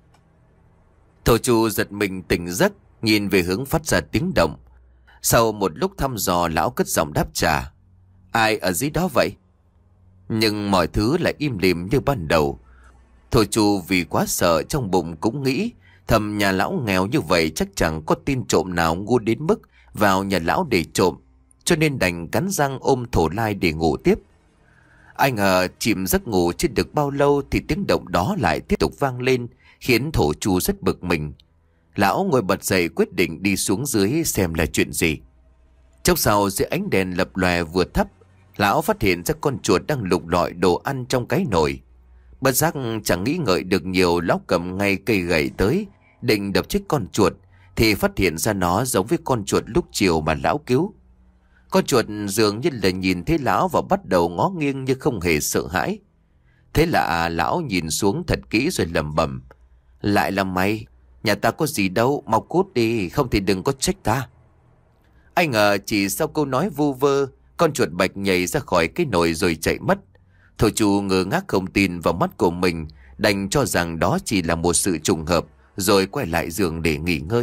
Thổ chu giật mình tỉnh giấc, nhìn về hướng phát ra tiếng động. Sau một lúc thăm dò, lão cất giọng đáp trả: Ai ở dưới đó vậy? Nhưng mọi thứ lại im lìm như ban đầu. Thổ Chu vì quá sợ trong bụng cũng nghĩ thầm nhà lão nghèo như vậy chắc chẳng có tin trộm nào ngu đến mức vào nhà lão để trộm, cho nên đành cắn răng ôm Thổ Lai để ngủ tiếp. Ai ngờ chìm giấc ngủ chưa được bao lâu thì tiếng động đó lại tiếp tục vang lên, khiến Thổ Chu rất bực mình. Lão ngồi bật dậy quyết định đi xuống dưới xem là chuyện gì. Chốc sau dưới ánh đèn lập lòe vừa thấp, lão phát hiện ra con chuột đang lục lọi đồ ăn trong cái nồi. Bất giác chẳng nghĩ ngợi được nhiều, lão cầm ngay cây gậy tới định đập chết con chuột thì phát hiện ra nó giống với con chuột lúc chiều mà lão cứu. Con chuột dường như là nhìn thấy lão và bắt đầu ngó nghiêng như không hề sợ hãi. Thế là lão nhìn xuống thật kỹ rồi lẩm bẩm: lại là mày, nhà ta có gì đâu, mau cút đi, không thì đừng có trách ta. Ai ngờ chỉ sau câu nói vu vơ, con chuột bạch nhảy ra khỏi cái nồi rồi chạy mất. Thổ Chu ngơ ngác không tin vào mắt của mình, đành cho rằng đó chỉ là một sự trùng hợp, rồi quay lại giường để nghỉ ngơi.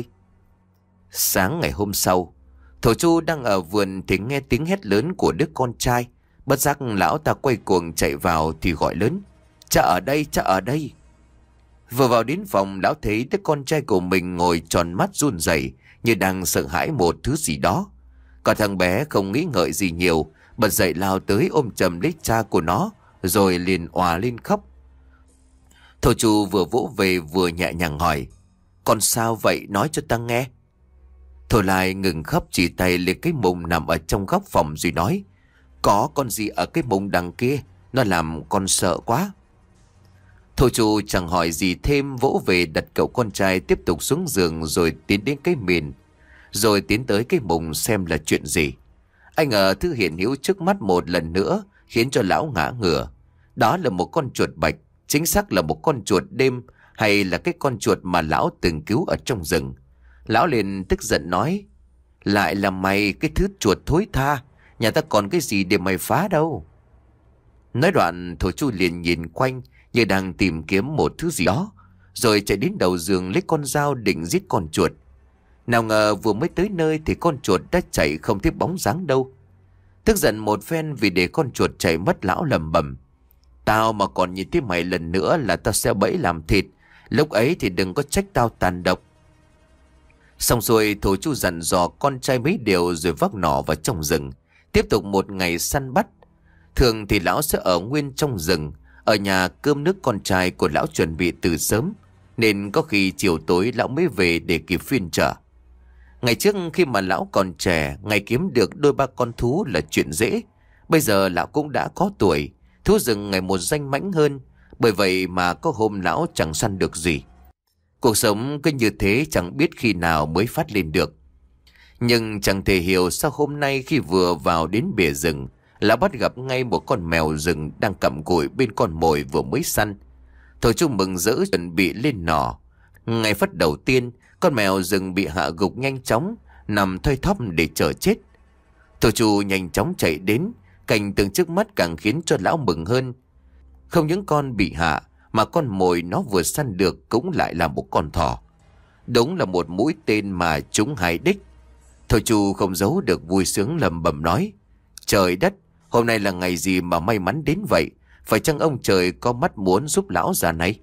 Sáng ngày hôm sau, Thổ Chu đang ở vườn thì nghe tiếng hét lớn của đứa con trai. Bất giác lão ta quay cuồng chạy vào thì gọi lớn: cha ở đây, cha ở đây. Vừa vào đến phòng, lão thấy đứa con trai của mình ngồi tròn mắt run rẩy như đang sợ hãi một thứ gì đó. Còn thằng bé không nghĩ ngợi gì nhiều, bật dậy lao tới ôm chầm lấy cha của nó, rồi liền òa lên khóc. Thổ Chu vừa vỗ về vừa nhẹ nhàng hỏi: con sao vậy, nói cho ta nghe. Thổ Lai ngừng khóc, chỉ tay lên cái mùng nằm ở trong góc phòng rồi nói: có con gì ở cái mùng đằng kia, nó làm con sợ quá. Thổ Chu chẳng hỏi gì thêm, vỗ về đặt cậu con trai tiếp tục xuống giường rồi tiến đến cái mền, rồi tiến tới cái mùng xem là chuyện gì. Anh ngờ thứ hiện hữu trước mắt một lần nữa khiến cho lão ngã ngửa. Đó là một con chuột bạch, chính xác là một con chuột đêm, hay là cái con chuột mà lão từng cứu ở trong rừng. Lão liền tức giận nói: lại là mày, cái thứ chuột thối tha, nhà ta còn cái gì để mày phá đâu. Nói đoạn, Thổ Chu liền nhìn quanh như đang tìm kiếm một thứ gì đó, rồi chạy đến đầu giường lấy con dao định giết con chuột. Nào ngờ vừa mới tới nơi thì con chuột đã chạy không thấy bóng dáng đâu. Tức giận một phen vì để con chuột chạy mất, lão lẩm bẩm: tao mà còn nhìn thấy mày lần nữa là tao sẽ bẫy làm thịt, lúc ấy thì đừng có trách tao tàn độc. Xong rồi, Thổ Chu dặn dò con trai mấy điều rồi vác nỏ vào trong rừng, tiếp tục một ngày săn bắt. Thường thì lão sẽ ở nguyên trong rừng, ở nhà cơm nước con trai của lão chuẩn bị từ sớm, nên có khi chiều tối lão mới về để kịp phiên chợ. Ngày trước khi mà lão còn trẻ, ngày kiếm được đôi ba con thú là chuyện dễ. Bây giờ lão cũng đã có tuổi, thú rừng ngày một danh mãnh hơn, bởi vậy mà có hôm lão chẳng săn được gì. Cuộc sống cứ như thế chẳng biết khi nào mới phát lên được. Nhưng chẳng thể hiểu sao hôm nay khi vừa vào đến bìa rừng, lão bắt gặp ngay một con mèo rừng đang cặm cụi bên con mồi vừa mới săn. Thổ Chu mừng rỡ chuẩn bị lên nỏ. Ngày phất đầu tiên, con mèo rừng bị hạ gục nhanh chóng, nằm thoi thóp để chờ chết. Thổ Chu nhanh chóng chạy đến, cảnh tượng trước mắt càng khiến cho lão mừng hơn. Không những con bị hạ, mà con mồi nó vừa săn được cũng lại là một con thỏ. Đúng là một mũi tên mà trúng hai đích. Thổ Chu không giấu được vui sướng lẩm bẩm nói: trời đất, hôm nay là ngày gì mà may mắn đến vậy, phải chăng ông trời có mắt muốn giúp lão già này?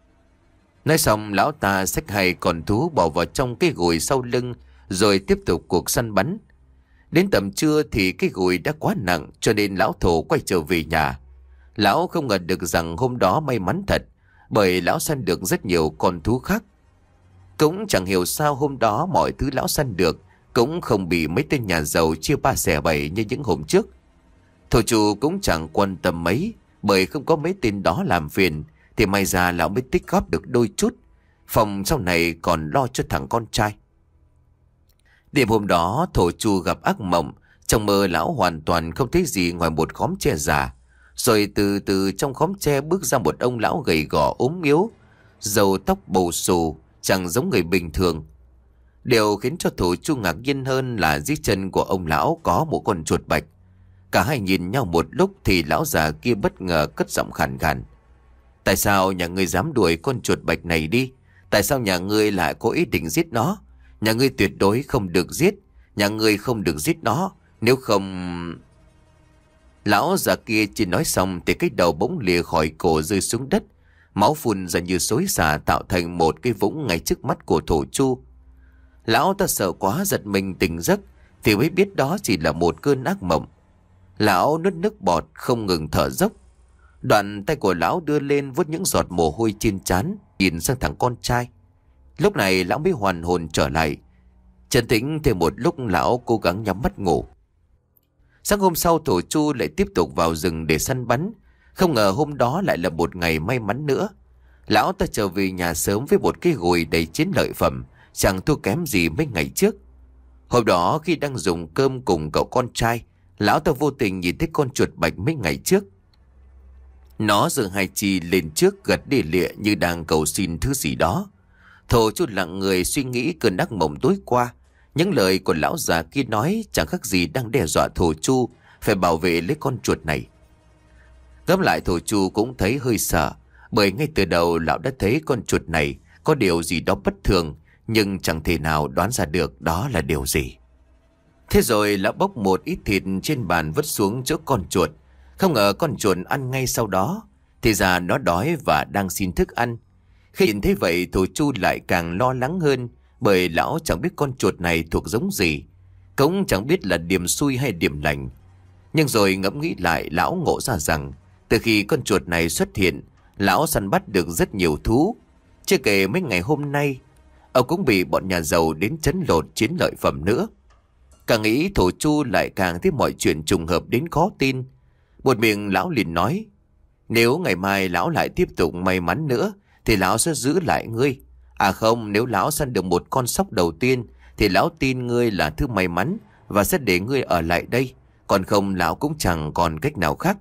Nói xong, lão ta xách hai con thú bỏ vào trong cái gùi sau lưng, rồi tiếp tục cuộc săn bắn. Đến tầm trưa thì cái gùi đã quá nặng, cho nên lão Thổ quay trở về nhà. Lão không ngờ được rằng hôm đó may mắn thật, bởi lão săn được rất nhiều con thú khác. Cũng chẳng hiểu sao hôm đó mọi thứ lão săn được cũng không bị mấy tên nhà giàu chia ba xẻ bảy như những hôm trước. Thổ Chu cũng chẳng quan tâm mấy, bởi không có mấy tên đó làm phiền thì may ra lão mới tích góp được đôi chút, phòng sau này còn lo cho thằng con trai. Đêm hôm đó, Thổ Chu gặp ác mộng. Trong mơ lão hoàn toàn không thấy gì ngoài một khóm tre già. Rồi từ từ trong khóm tre bước ra một ông lão gầy gò ốm yếu, râu tóc bầu xù, chẳng giống người bình thường. Điều khiến cho Thổ Chu ngạc nhiên hơn là dưới chân của ông lão có một con chuột bạch. Cả hai nhìn nhau một lúc thì lão già kia bất ngờ cất giọng khàn khàn: tại sao nhà ngươi dám đuổi con chuột bạch này đi? Tại sao nhà ngươi lại có ý định giết nó? Nhà ngươi tuyệt đối không được giết. Nhà ngươi không được giết nó, nếu không... Lão già kia chỉ nói xong thì cái đầu bỗng lìa khỏi cổ rơi xuống đất. Máu phun ra như xối xả tạo thành một cái vũng ngay trước mắt của thổ chu. Lão ta sợ quá giật mình tỉnh giấc thì mới biết đó chỉ là một cơn ác mộng. Lão nuốt nước bọt không ngừng thở dốc. Đoạn tay của lão đưa lên vuốt những giọt mồ hôi trên trán, nhìn sang thằng con trai. Lúc này lão mới hoàn hồn trở lại. Trấn tĩnh thêm một lúc, lão cố gắng nhắm mắt ngủ. Sáng hôm sau thổ chu lại tiếp tục vào rừng để săn bắn. Không ngờ hôm đó lại là một ngày may mắn nữa. Lão ta trở về nhà sớm với một cái gùi đầy chiến lợi phẩm, chẳng thua kém gì mấy ngày trước. Hôm đó khi đang dùng cơm cùng cậu con trai, lão ta vô tình nhìn thấy con chuột bạch mấy ngày trước. Nó giơ hai chi lên trước, gật đỉa lịa như đang cầu xin thứ gì đó. Thổ chu lặng người suy nghĩ cơn ác mộng tối qua. Những lời của lão già kia nói chẳng khác gì đang đe dọa thổ chu phải bảo vệ lấy con chuột này. Gấp lại thổ chu cũng thấy hơi sợ, bởi ngay từ đầu lão đã thấy con chuột này có điều gì đó bất thường, nhưng chẳng thể nào đoán ra được đó là điều gì. Thế rồi lão bốc một ít thịt trên bàn vứt xuống chỗ con chuột. Không ngờ con chuột ăn ngay sau đó. Thì ra nó đói và đang xin thức ăn. Khi nhìn thấy vậy thổ chu lại càng lo lắng hơn, bởi lão chẳng biết con chuột này thuộc giống gì, cũng chẳng biết là điểm xui hay điểm lành. Nhưng rồi ngẫm nghĩ lại, lão ngộ ra rằng từ khi con chuột này xuất hiện, lão săn bắt được rất nhiều thú. Chưa kể mấy ngày hôm nay ông cũng bị bọn nhà giàu đến trấn lột chiến lợi phẩm nữa. Càng nghĩ thổ chu lại càng thấy mọi chuyện trùng hợp đến khó tin. Một miệng lão liền nói: nếu ngày mai lão lại tiếp tục may mắn nữa thì lão sẽ giữ lại ngươi. À không, nếu lão săn được một con sóc đầu tiên thì lão tin ngươi là thứ may mắn và sẽ để ngươi ở lại đây. Còn không lão cũng chẳng còn cách nào khác.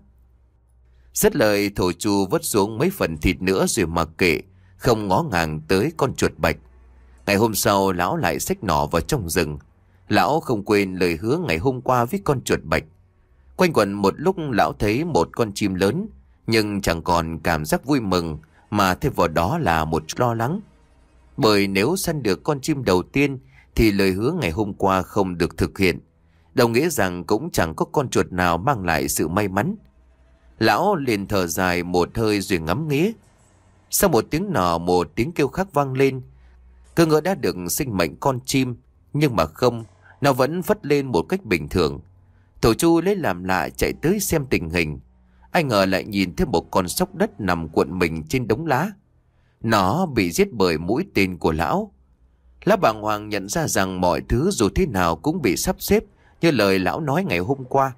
Dứt lời thổ chu vứt xuống mấy phần thịt nữa rồi mặc kệ, không ngó ngàng tới con chuột bạch. Ngày hôm sau lão lại xách nỏ vào trong rừng. Lão không quên lời hứa ngày hôm qua với con chuột bạch. Quanh quẩn một lúc lão thấy một con chim lớn, nhưng chẳng còn cảm giác vui mừng mà thêm vào đó là một lo lắng. Bởi nếu săn được con chim đầu tiên thì lời hứa ngày hôm qua không được thực hiện, đồng nghĩa rằng cũng chẳng có con chuột nào mang lại sự may mắn. Lão liền thở dài một hơi rồi ngắm nghía. Sau một tiếng nỏ, một tiếng kêu khác vang lên. Cứ ngỡ đã được sinh mệnh con chim, nhưng mà không, nó vẫn phất lên một cách bình thường. Thổ chu lấy làm lạ chạy tới xem tình hình. Ai ngờ lại nhìn thấy một con sóc đất nằm cuộn mình trên đống lá. Nó bị giết bởi mũi tên của lão. Lão bàng hoàng nhận ra rằng mọi thứ dù thế nào cũng bị sắp xếp như lời lão nói ngày hôm qua.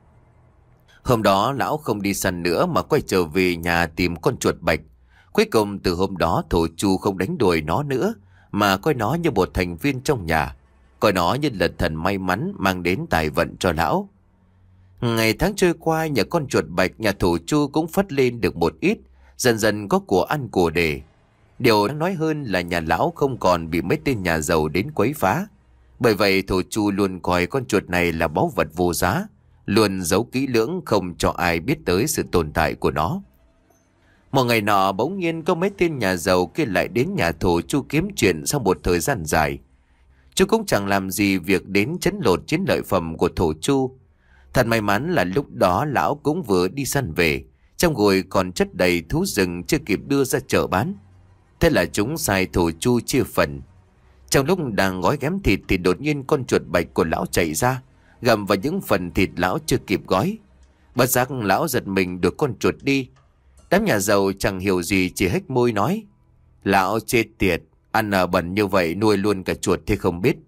Hôm đó lão không đi săn nữa mà quay trở về nhà tìm con chuột bạch. Cuối cùng từ hôm đó thổ chu không đánh đuổi nó nữa, mà coi nó như một thành viên trong nhà, coi nó như là thần may mắn mang đến tài vận cho lão. Ngày tháng trôi qua, nhờ con chuột bạch, nhà thổ chu cũng phất lên được một ít, dần dần có của ăn của để. Điều đáng nói hơn là nhà lão không còn bị mấy tên nhà giàu đến quấy phá. Bởi vậy thổ chu luôn coi con chuột này là báu vật vô giá, luôn giấu kỹ lưỡng không cho ai biết tới sự tồn tại của nó. Một ngày nọ bỗng nhiên có mấy tên nhà giàu kia lại đến nhà thổ chu kiếm chuyện sau một thời gian dài. Chú cũng chẳng làm gì việc đến trấn lột chiến lợi phẩm của thổ chu. Thật may mắn là lúc đó lão cũng vừa đi săn về, trong gùi còn chất đầy thú rừng chưa kịp đưa ra chợ bán. Thế là chúng sai thổ chu chia phần. Trong lúc đang gói ghém thịt thì đột nhiên con chuột bạch của lão chạy ra, gặm vào những phần thịt lão chưa kịp gói. Bất giác lão giật mình đuổi con chuột đi. Đám nhà giàu chẳng hiểu gì, chỉ hếch môi nói: lão chết tiệt, ăn ở bẩn như vậy nuôi luôn cả chuột thì không biết.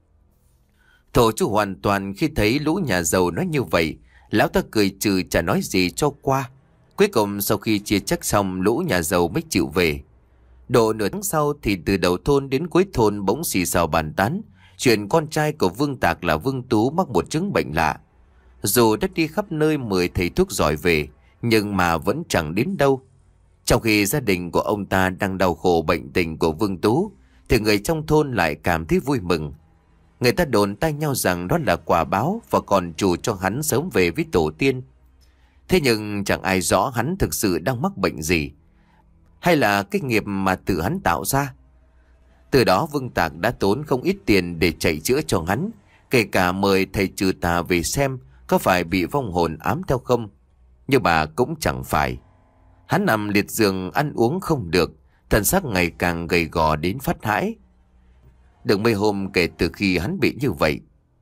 Thổ chu hoàn toàn khi thấy lũ nhà giàu nói như vậy, lão ta cười trừ chả nói gì cho qua. Cuối cùng sau khi chia chắc xong, lũ nhà giàu mới chịu về. Độ nửa tháng sau thì từ đầu thôn đến cuối thôn bỗng xì xào bàn tán chuyện con trai của Vương Tạc là Vương Tú mắc một chứng bệnh lạ. Dù đã đi khắp nơi mời thầy thuốc giỏi về, nhưng mà vẫn chẳng đến đâu. Trong khi gia đình của ông ta đang đau khổ bệnh tình của Vương Tú, thì người trong thôn lại cảm thấy vui mừng. Người ta đồn tai nhau rằng đó là quả báo và còn chủ cho hắn sớm về với tổ tiên. Thế nhưng chẳng ai rõ hắn thực sự đang mắc bệnh gì, hay là cái nghiệp mà tự hắn tạo ra. Từ đó Vương Tạc đã tốn không ít tiền để chạy chữa cho hắn, kể cả mời thầy trừ tà về xem có phải bị vong hồn ám theo không? Nhưng mà cũng chẳng phải. Hắn nằm liệt giường ăn uống không được, thần sắc ngày càng gầy gò đến phát hãi. Được mấy hôm kể từ khi hắn bị như vậy,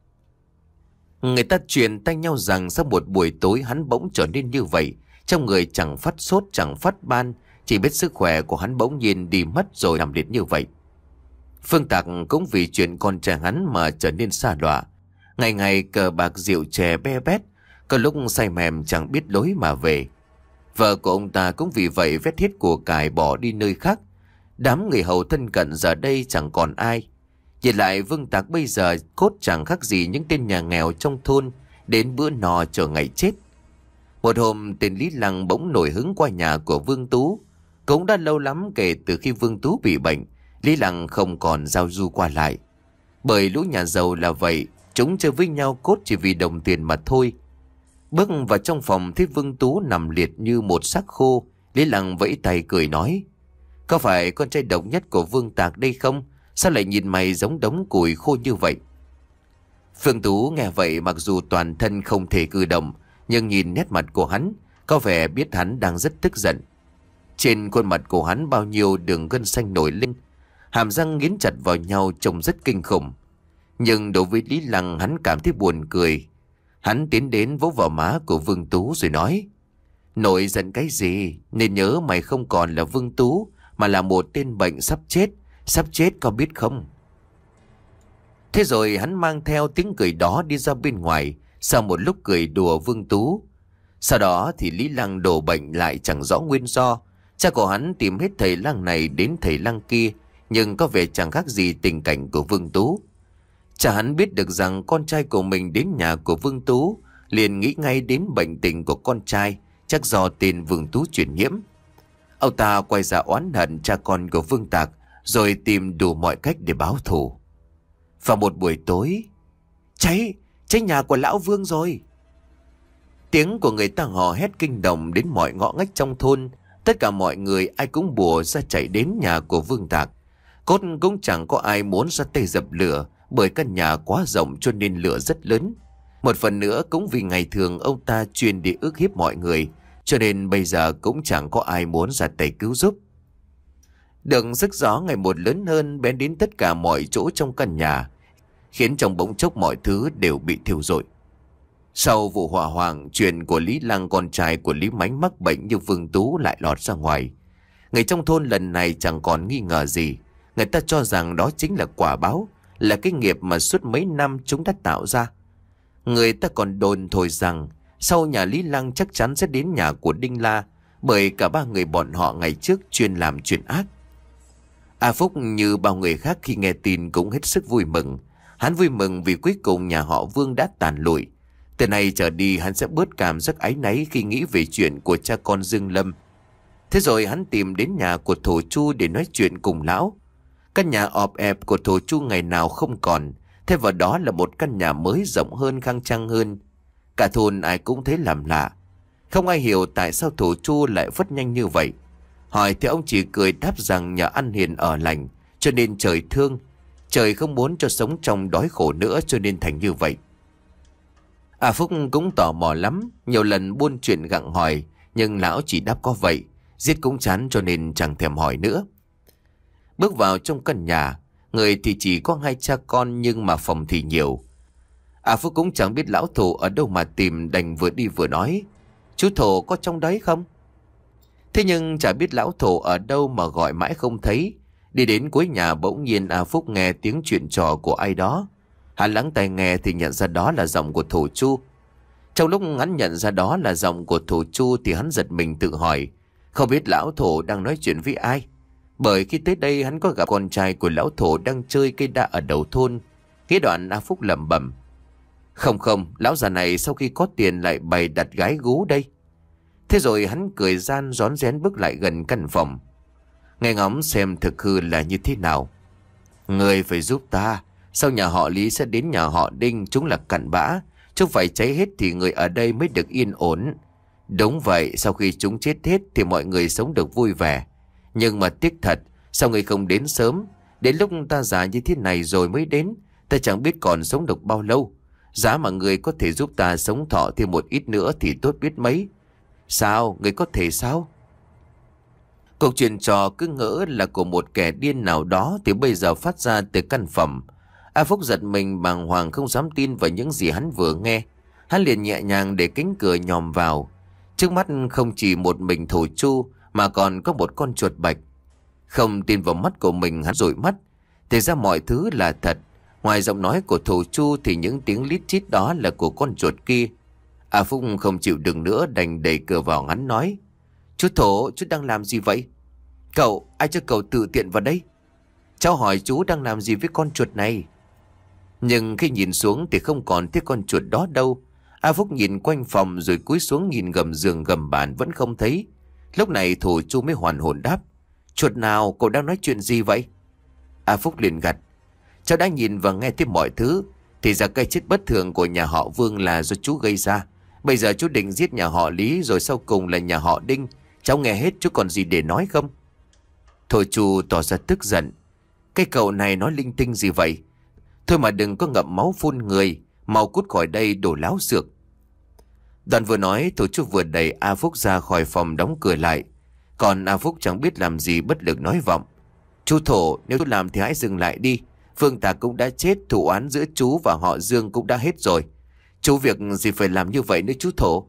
người ta truyền tay nhau rằng sau một buổi tối hắn bỗng trở nên như vậy. Trong người chẳng phát sốt chẳng phát ban, chỉ biết sức khỏe của hắn bỗng nhiên đi mất rồi nằm liệt như vậy. Phương Tạc cũng vì chuyện con trai hắn mà trở nên xa đọa. Ngày ngày cờ bạc rượu chè be bét, có lúc say mềm chẳng biết lối mà về. Vợ của ông ta cũng vì vậy vét hết của cải bỏ đi nơi khác. Đám người hầu thân cận giờ đây chẳng còn ai. Nhìn lại Vương Tạc bây giờ cốt chẳng khác gì những tên nhà nghèo trong thôn đến bữa no chờ ngày chết. Một hôm tên Lý Lăng bỗng nổi hứng qua nhà của Vương Tú. Cũng đã lâu lắm kể từ khi Vương Tú bị bệnh, Lý Lăng không còn giao du qua lại. Bởi lũ nhà giàu là vậy, chúng chơi với nhau cốt chỉ vì đồng tiền mà thôi. Bước vào trong phòng thấy Vương Tú nằm liệt như một xác khô, Lý Lăng vẫy tay cười nói: "Có phải con trai độc nhất của Vương Tạc đây không? Sao lại nhìn mày giống đống củi khô như vậy?" Vương Tú nghe vậy, mặc dù toàn thân không thể cử động, nhưng nhìn nét mặt của hắn, có vẻ biết hắn đang rất tức giận. Trên khuôn mặt của hắn bao nhiêu đường gân xanh nổi lên, hàm răng nghiến chặt vào nhau trông rất kinh khủng. Nhưng đối với Lý Lăng, hắn cảm thấy buồn cười. Hắn tiến đến vỗ vào má của Vương Tú rồi nói: "Nổi giận cái gì? Nên nhớ mày không còn là Vương Tú, mà là một tên bệnh sắp chết. Sắp chết có biết không?" Thế rồi hắn mang theo tiếng cười đó đi ra bên ngoài. Sau một lúc cười đùa Vương Tú, sau đó thì Lý Lăng đổ bệnh lại chẳng rõ nguyên do. Cha của hắn tìm hết thầy lang này đến thầy lang kia, nhưng có vẻ chẳng khác gì tình cảnh của Vương Tú. Cha hắn biết được rằng con trai của mình đến nhà của Vương Tú, liền nghĩ ngay đến bệnh tình của con trai, chắc do tên Vương Tú truyền nhiễm. Ông ta quay ra oán hận cha con của Vương Tạc, rồi tìm đủ mọi cách để báo thù. Vào một buổi tối, cháy, cháy nhà của lão Vương rồi. Tiếng của người ta hò hét kinh động đến mọi ngõ ngách trong thôn. Tất cả mọi người ai cũng bùa ra chạy đến nhà của Vương Tạc. Cốt cũng chẳng có ai muốn ra tay dập lửa, bởi căn nhà quá rộng cho nên lửa rất lớn. Một phần nữa cũng vì ngày thường ông ta chuyên đi ức hiếp mọi người, cho nên bây giờ cũng chẳng có ai muốn ra tay cứu giúp. Đường sức gió ngày một lớn hơn, bén đến tất cả mọi chỗ trong căn nhà, khiến trong bỗng chốc mọi thứ đều bị thiêu rụi. Sau vụ hỏa hoạn, chuyện của Lý Lăng con trai của Lý Mánh mắc bệnh như Vương Tú lại lọt ra ngoài. Người trong thôn lần này chẳng còn nghi ngờ gì. Người ta cho rằng đó chính là quả báo, là cái nghiệp mà suốt mấy năm chúng đã tạo ra. Người ta còn đồn thổi rằng sau nhà Lý Lăng chắc chắn sẽ đến nhà của Đinh La, bởi cả ba người bọn họ ngày trước chuyên làm chuyện ác. A Phúc như bao người khác khi nghe tin cũng hết sức vui mừng. Hắn vui mừng vì cuối cùng nhà họ Vương đã tàn lụi. Từ nay trở đi hắn sẽ bớt cảm giác áy náy khi nghĩ về chuyện của cha con Dương Lâm. Thế rồi hắn tìm đến nhà của Thổ Chu để nói chuyện cùng lão. Căn nhà ọp ẹp của Thổ Chu ngày nào không còn, thay vào đó là một căn nhà mới rộng hơn, khang trang hơn. Cả thôn ai cũng thấy làm lạ. Không ai hiểu tại sao Thổ Chu lại phất nhanh như vậy. Hỏi thì ông chỉ cười đáp rằng nhờ ăn hiền ở lành, cho nên trời thương. Trời không muốn cho sống trong đói khổ nữa, cho nên thành như vậy. A Phúc cũng tò mò lắm, nhiều lần buôn chuyện gặng hỏi, nhưng lão chỉ đáp có vậy, giết cũng chán cho nên chẳng thèm hỏi nữa. Bước vào trong căn nhà, người thì chỉ có hai cha con nhưng mà phòng thì nhiều. A Phúc cũng chẳng biết lão Thổ ở đâu mà tìm, đành vừa đi vừa nói: "Chú Thổ có trong đấy không?" Thế nhưng chả biết lão Thổ ở đâu mà gọi mãi không thấy. Đi đến cuối nhà bỗng nhiên A Phúc nghe tiếng chuyện trò của ai đó. Hắn lắng tai nghe thì nhận ra đó là giọng của Thổ Chu. Trong lúc hắn nhận ra đó là giọng của Thổ Chu thì hắn giật mình tự hỏi, không biết lão Thổ đang nói chuyện với ai. Bởi khi tới đây hắn có gặp con trai của lão Thổ đang chơi cây đa ở đầu thôn. Cái đoạn A Phúc lẩm bẩm: Không không, lão già này sau khi có tiền lại bày đặt gái gú đây. Thế rồi hắn cười gian rón rén bước lại gần căn phòng, nghe ngóng xem thực hư là như thế nào. Người phải giúp ta. Sau nhà họ Lý sẽ đến nhà họ Đinh, chúng là cặn bã. Chúng phải cháy hết thì người ở đây mới được yên ổn. Đúng vậy, sau khi chúng chết hết thì mọi người sống được vui vẻ. Nhưng mà tiếc thật, sao người không đến sớm? Đến lúc ta già như thế này rồi mới đến, ta chẳng biết còn sống được bao lâu. Giá mà người có thể giúp ta sống thọ thêm một ít nữa thì tốt biết mấy. Sao? Người có thể sao? Cuộc chuyện trò cứ ngỡ là của một kẻ điên nào đó thì bây giờ phát ra từ căn phòng. A Phúc giật mình bàng hoàng không dám tin vào những gì hắn vừa nghe. Hắn liền nhẹ nhàng để cánh cửa nhòm vào. Trước mắt không chỉ một mình Thổ Chu mà còn có một con chuột bạch. Không tin vào mắt của mình, hắn dụi mắt. Thì ra mọi thứ là thật. Ngoài giọng nói của Thổ Chu thì những tiếng lít chít đó là của con chuột kia. A Phúc không chịu đựng nữa đành đẩy cửa vào. Hắn nói: Chú Thổ, chú đang làm gì vậy? Cậu, ai cho cậu tự tiện vào đây? Cháu hỏi chú đang làm gì với con chuột này? Nhưng khi nhìn xuống thì không còn thấy con chuột đó đâu. A Phúc nhìn quanh phòng rồi cúi xuống nhìn gầm giường gầm bàn vẫn không thấy. Lúc này Thổ Chu mới hoàn hồn đáp: Chuột nào? Cậu đang nói chuyện gì vậy? A Phúc liền gật: Cháu đã nhìn và nghe thấy mọi thứ. Thì ra cái chết bất thường của nhà họ Vương là do chú gây ra. Bây giờ chú định giết nhà họ Lý, rồi sau cùng là nhà họ Đinh. Cháu nghe hết, chú còn gì để nói không? Thổ Chu tỏ ra tức giận: Cái cậu này nói linh tinh gì vậy? Thôi mà đừng có ngậm máu phun người, mau cút khỏi đây đồ láo xược. Đoàn vừa nói, Thổ Chu vừa đẩy A Phúc ra khỏi phòng đóng cửa lại. Còn A Phúc chẳng biết làm gì bất lực nói vọng: Chú Thổ, nếu chú làm thì hãy dừng lại đi. Phương Tà cũng đã chết, thủ oán giữa chú và họ Dương cũng đã hết rồi. Chú việc gì phải làm như vậy nữa chú Thổ?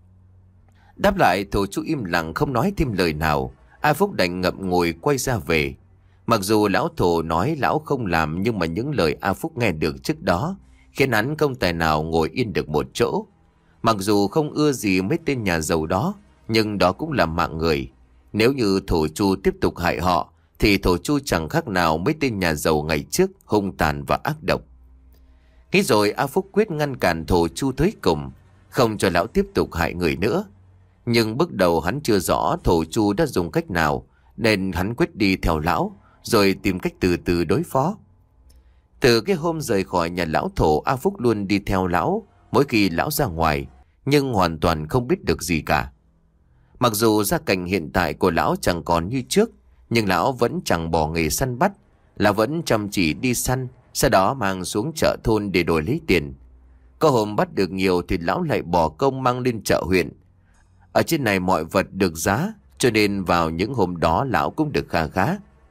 Đáp lại, Thổ Chu im lặng không nói thêm lời nào. A Phúc đành ngậm ngùi quay ra về. Mặc dù lão Thổ nói lão không làm, nhưng mà những lời A Phúc nghe được trước đó khiến hắn không tài nào ngồi yên được một chỗ. Mặc dù không ưa gì mấy tên nhà giàu đó, nhưng đó cũng là mạng người. Nếu như Thổ Chu tiếp tục hại họ thì Thổ Chu chẳng khác nào mấy tên nhà giàu ngày trước, hung tàn và ác độc. Nghĩ rồi, A Phúc quyết ngăn cản Thổ Chu tới cùng, không cho lão tiếp tục hại người nữa. Nhưng bước đầu hắn chưa rõ Thổ Chu đã dùng cách nào, nên hắn quyết đi theo lão, rồi tìm cách từ từ đối phó. Từ cái hôm rời khỏi nhà lão Thổ, A Phúc luôn đi theo lão mỗi khi lão ra ngoài, nhưng hoàn toàn không biết được gì cả. Mặc dù gia cảnh hiện tại của lão chẳng còn như trước, nhưng lão vẫn chẳng bỏ nghề săn bắt. Lão vẫn chăm chỉ đi săn, sau đó mang xuống chợ thôn để đổi lấy tiền. Có hôm bắt được nhiều thì lão lại bỏ công mang lên chợ huyện. Ở trên này mọi vật được giá, cho nên vào những hôm đó lão cũng được kha khá.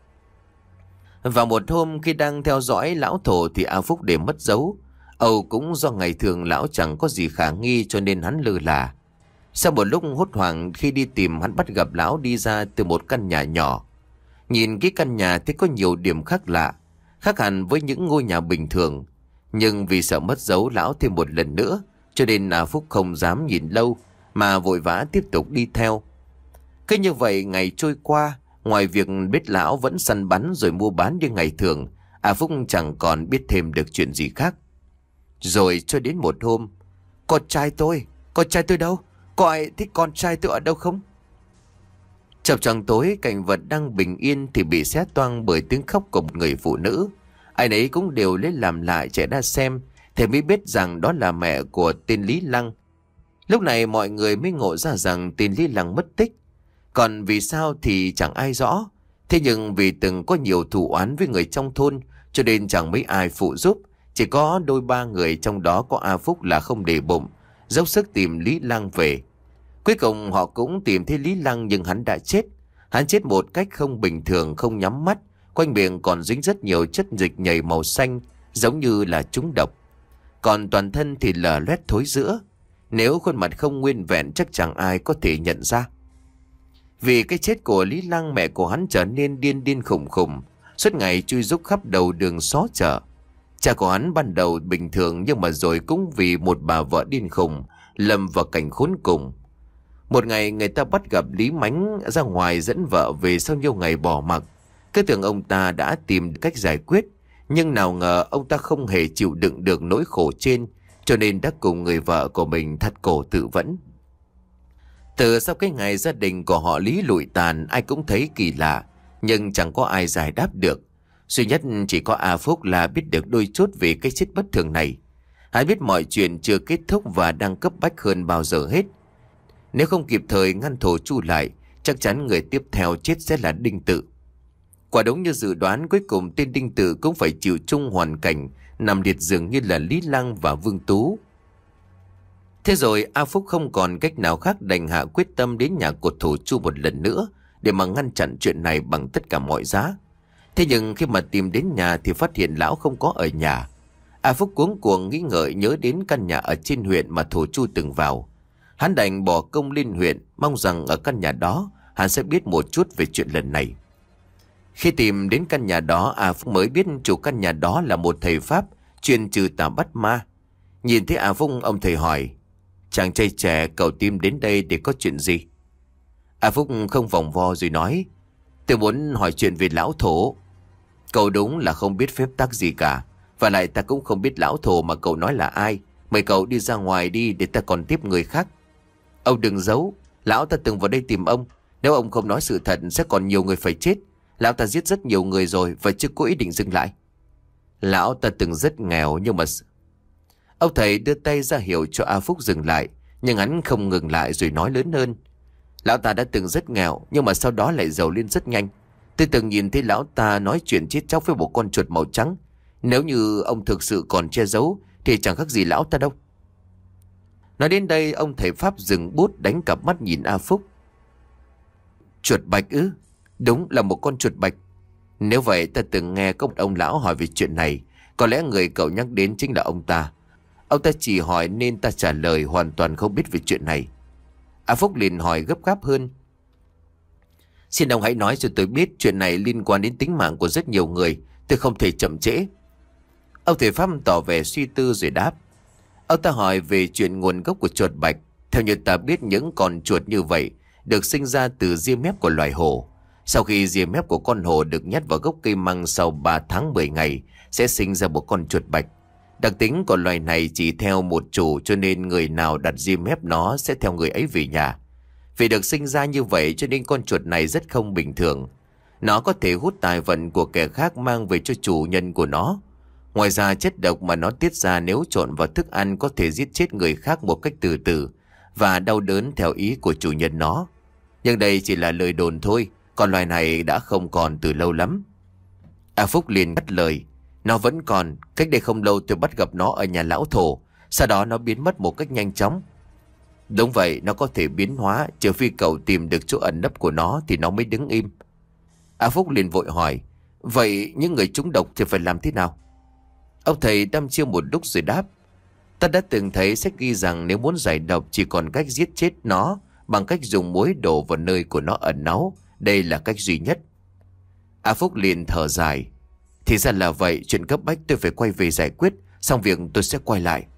Vào một hôm khi đang theo dõi lão Thổ thì A Phúc để mất dấu. Âu cũng do ngày thường lão chẳng có gì khả nghi cho nên hắn lơ là. Sau một lúc hốt hoảng khi đi tìm, hắn bắt gặp lão đi ra từ một căn nhà nhỏ. Nhìn cái căn nhà thấy có nhiều điểm khác lạ, khác hẳn với những ngôi nhà bình thường. Nhưng vì sợ mất dấu lão thêm một lần nữa, cho nên A Phúc không dám nhìn lâu mà vội vã tiếp tục đi theo. Cứ như vậy ngày trôi qua, ngoài việc biết lão vẫn săn bắn rồi mua bán như ngày thường, A Phúc chẳng còn biết thêm được chuyện gì khác. Rồi cho đến một hôm: Con trai tôi, con trai tôi đâu? Có ai thích con trai tôi ở đâu không? Chập choạng tối, cảnh vật đang bình yên thì bị xé toang bởi tiếng khóc của một người phụ nữ. Ai nấy cũng đều lấy làm lại chạy ra xem, thì mới biết rằng đó là mẹ của tên Lý Lăng. Lúc này mọi người mới ngộ ra rằng tên Lý Lăng mất tích. Còn vì sao thì chẳng ai rõ. Thế nhưng vì từng có nhiều thù oán với người trong thôn, cho nên chẳng mấy ai phụ giúp. Chỉ có đôi ba người, trong đó có A Phúc là không để bụng, dốc sức tìm Lý Lăng về. Cuối cùng họ cũng tìm thấy Lý Lăng, nhưng hắn đã chết. Hắn chết một cách không bình thường, không nhắm mắt. Quanh miệng còn dính rất nhiều chất dịch nhầy màu xanh, giống như là trúng độc. Còn toàn thân thì lở loét thối rữa. Nếu khuôn mặt không nguyên vẹn chắc chẳng ai có thể nhận ra. Vì cái chết của Lý Lăng, mẹ của hắn trở nên điên điên khủng khủng, suốt ngày chui rúc khắp đầu đường xó chợ. Cha của hắn ban đầu bình thường, nhưng mà rồi cũng vì một bà vợ điên khùng lâm vào cảnh khốn cùng. Một ngày người ta bắt gặp Lý Mánh ra ngoài dẫn vợ về sau nhiều ngày bỏ mặc. Cứ tưởng ông ta đã tìm cách giải quyết, nhưng nào ngờ ông ta không hề chịu đựng được nỗi khổ trên, cho nên đã cùng người vợ của mình thắt cổ tự vẫn. Từ sau cái ngày gia đình của họ Lý lụi tàn, ai cũng thấy kỳ lạ, nhưng chẳng có ai giải đáp được. Duy nhất chỉ có A Phúc là biết được đôi chút về cái chết bất thường này. Hắn biết mọi chuyện chưa kết thúc và đang cấp bách hơn bao giờ hết. Nếu không kịp thời ngăn Thổ Chu lại, chắc chắn người tiếp theo chết sẽ là Đinh Tự. Quả đúng như dự đoán, cuối cùng tên Đinh Tự cũng phải chịu chung hoàn cảnh nằm liệt giường như là Lý Lang và Vương Tú. Thế rồi A Phúc không còn cách nào khác đành hạ quyết tâm đến nhà của thổ chu một lần nữa để mà ngăn chặn chuyện này bằng tất cả mọi giá. Thế nhưng khi mà tìm đến nhà thì phát hiện lão không có ở nhà. A Phúc cuống cuồng nghĩ ngợi nhớ đến căn nhà ở trên huyện mà thổ chu từng vào. Hắn đành bỏ công lên huyện, mong rằng ở căn nhà đó hắn sẽ biết một chút về chuyện lần này. Khi tìm đến căn nhà đó, A Phúc mới biết chủ căn nhà đó là một thầy Pháp chuyên trừ tà bắt ma. Nhìn thấy A Phúc, ông thầy hỏi: "Chàng trai trẻ, cậu tìm đến đây để có chuyện gì?" A Phúc không vòng vo rồi nói: "Tôi muốn hỏi chuyện về lão thổ." "Cậu đúng là không biết phép tắc gì cả. Và lại ta cũng không biết lão thổ mà cậu nói là ai. Mời cậu đi ra ngoài đi để ta còn tiếp người khác." "Ông đừng giấu, lão ta từng vào đây tìm ông. Nếu ông không nói sự thật sẽ còn nhiều người phải chết. Lão ta giết rất nhiều người rồi và chưa có ý định dừng lại." "Lão ta từng rất nghèo nhưng mà..." Ông thầy đưa tay ra hiệu cho A Phúc dừng lại, nhưng hắn không ngừng lại rồi nói lớn hơn: "Lão ta đã từng rất nghèo nhưng mà sau đó lại giàu lên rất nhanh. Tôi từng nhìn thấy lão ta nói chuyện chết chóc với một con chuột màu trắng. Nếu như ông thực sự còn che giấu thì chẳng khác gì lão ta đâu." Nói đến đây, ông thầy Pháp dừng bút, đánh cặp mắt nhìn A Phúc. "Chuột bạch ư?" "Đúng là một con chuột bạch." "Nếu vậy ta từng nghe có một ông lão hỏi về chuyện này. Có lẽ người cậu nhắc đến chính là ông ta. Ông ta chỉ hỏi nên ta trả lời, hoàn toàn không biết về chuyện này." A Phúc liền hỏi gấp gáp hơn: "Xin ông hãy nói cho tôi biết, chuyện này liên quan đến tính mạng của rất nhiều người. Tôi không thể chậm trễ." Ông thầy Pháp tỏ vẻ suy tư rồi đáp. Ông ta hỏi về chuyện nguồn gốc của chuột bạch. Theo như ta biết, những con chuột như vậy được sinh ra từ ria mép của loài hổ. Sau khi ria mép của con hổ được nhét vào gốc cây măng, sau ba tháng mười ngày sẽ sinh ra một con chuột bạch. Đặc tính của loài này chỉ theo một chủ, cho nên người nào đặt ria mép nó sẽ theo người ấy về nhà. Vì được sinh ra như vậy cho nên con chuột này rất không bình thường. Nó có thể hút tài vận của kẻ khác mang về cho chủ nhân của nó. Ngoài ra, chất độc mà nó tiết ra nếu trộn vào thức ăn có thể giết chết người khác một cách từ từ và đau đớn theo ý của chủ nhân nó. Nhưng đây chỉ là lời đồn thôi, còn loài này đã không còn từ lâu lắm. A Phúc liền ngắt lời: "Nó vẫn còn. Cách đây không lâu tôi bắt gặp nó ở nhà lão thổ. Sau đó nó biến mất một cách nhanh chóng." "Đúng vậy, nó có thể biến hóa, trừ phi cậu tìm được chỗ ẩn nấp của nó thì nó mới đứng im." A Phúc liền vội hỏi: "Vậy những người trúng độc thì phải làm thế nào?" Ông thầy đăm chiêu một lúc rồi đáp: "Ta đã từng thấy sách ghi rằng nếu muốn giải độc chỉ còn cách giết chết nó bằng cách dùng muối đổ vào nơi của nó ẩn náu. Đây là cách duy nhất." A Phúc liền thở dài: "Thì ra là vậy, chuyện cấp bách tôi phải quay về giải quyết, xong việc tôi sẽ quay lại."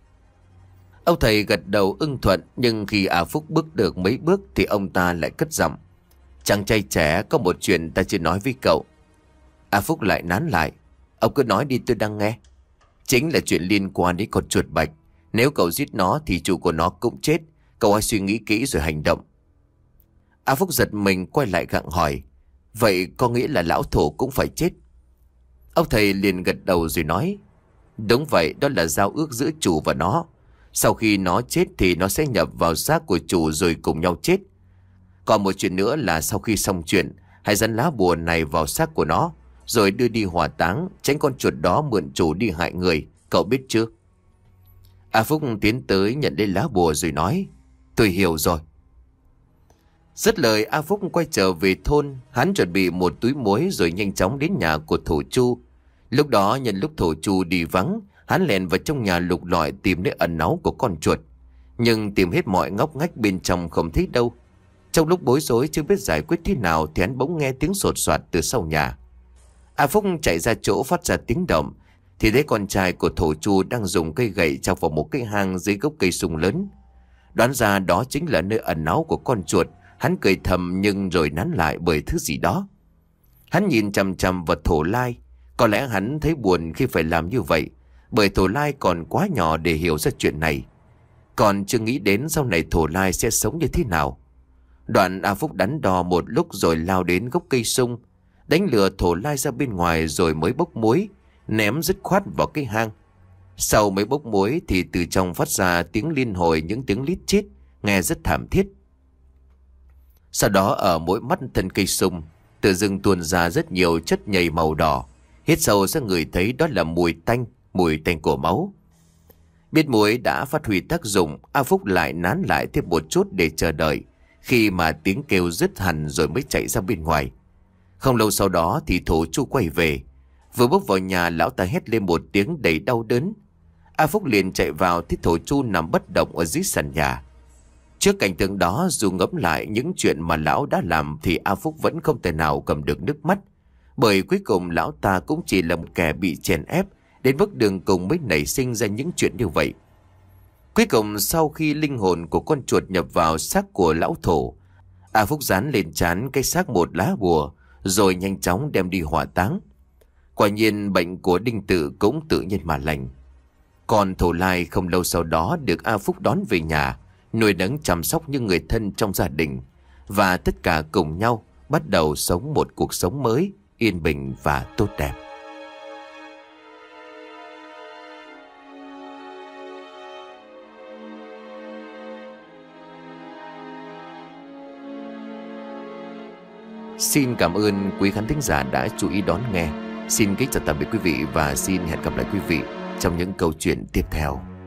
Ông thầy gật đầu ưng thuận, nhưng khi A Phúc bước được mấy bước thì ông ta lại cất giọng: "Chàng trai trẻ, có một chuyện ta chưa nói với cậu." A Phúc lại nán lại: "Ông cứ nói đi, tôi đang nghe." "Chính là chuyện liên quan đến con chuột bạch. Nếu cậu giết nó thì chủ của nó cũng chết. Cậu hãy suy nghĩ kỹ rồi hành động." A Phúc giật mình quay lại gặng hỏi: "Vậy có nghĩa là lão thổ cũng phải chết?" Ông thầy liền gật đầu rồi nói: "Đúng vậy, đó là giao ước giữa chủ và nó. Sau khi nó chết thì nó sẽ nhập vào xác của chủ rồi cùng nhau chết. Còn một chuyện nữa là sau khi xong chuyện, hãy dán lá bùa này vào xác của nó rồi đưa đi hỏa táng, tránh con chuột đó mượn chủ đi hại người. Cậu biết chưa?" A Phúc tiến tới nhận lấy lá bùa rồi nói: "Tôi hiểu rồi." Dứt lời, A Phúc quay trở về thôn. Hắn chuẩn bị một túi muối rồi nhanh chóng đến nhà của thổ chu. Lúc đó nhân lúc thổ chu đi vắng, hắn lèn vào trong nhà lục lọi tìm nơi ẩn náu của con chuột. Nhưng tìm hết mọi ngóc ngách bên trong không thấy đâu. Trong lúc bối rối chưa biết giải quyết thế nào thì hắn bỗng nghe tiếng sột soạt từ sau nhà. A Phúc chạy ra chỗ phát ra tiếng động thì thấy con trai của thổ chu đang dùng cây gậy chọc vào một cái hang dưới gốc cây sung lớn. Đoán ra đó chính là nơi ẩn náu của con chuột. Hắn cười thầm nhưng rồi nán lại bởi thứ gì đó. Hắn nhìn chằm chằm vào Thổ Lai. Có lẽ hắn thấy buồn khi phải làm như vậy, bởi Thổ Lai còn quá nhỏ để hiểu ra chuyện này. Còn chưa nghĩ đến sau này Thổ Lai sẽ sống như thế nào. Đoạn A Phúc đắn đo một lúc rồi lao đến gốc cây sung, đánh lừa Thổ Lai ra bên ngoài rồi mới bốc muối, ném dứt khoát vào cái hang. Sau mấy bốc muối thì từ trong phát ra tiếng liên hồi, những tiếng lít chít nghe rất thảm thiết. Sau đó ở mỗi mắt thân cây sung Từ rừng tuôn ra rất nhiều chất nhầy màu đỏ. Hít sâu sẽ ngửi thấy đó là mùi tanh, mùi tanh của máu. Biết muối đã phát huy tác dụng, A Phúc lại nán lại thêm một chút để chờ đợi. Khi mà tiếng kêu dứt hẳn rồi mới chạy ra bên ngoài. Không lâu sau đó thì thổ chu quay về. Vừa bước vào nhà, lão ta hét lên một tiếng đầy đau đớn. A Phúc liền chạy vào thì thổ chu nằm bất động ở dưới sàn nhà. Trước cảnh tượng đó, dù ngẫm lại những chuyện mà lão đã làm thì A Phúc vẫn không thể nào cầm được nước mắt. Bởi cuối cùng lão ta cũng chỉ là một kẻ bị chèn ép, đến bước đường cùng mới nảy sinh ra những chuyện như vậy. Cuối cùng sau khi linh hồn của con chuột nhập vào xác của lão thổ, A Phúc dán lên trán cái xác một lá bùa, rồi nhanh chóng đem đi hỏa táng. Quả nhiên bệnh của Đinh Tự cũng tự nhiên mà lành. Còn Thổ Lai không lâu sau đó được A Phúc đón về nhà, nuôi nấng chăm sóc những người thân trong gia đình, và tất cả cùng nhau bắt đầu sống một cuộc sống mới, yên bình và tốt đẹp. Xin cảm ơn quý khán thính giả đã chú ý đón nghe. Xin kính chào tạm biệt quý vị và xin hẹn gặp lại quý vị trong những câu chuyện tiếp theo.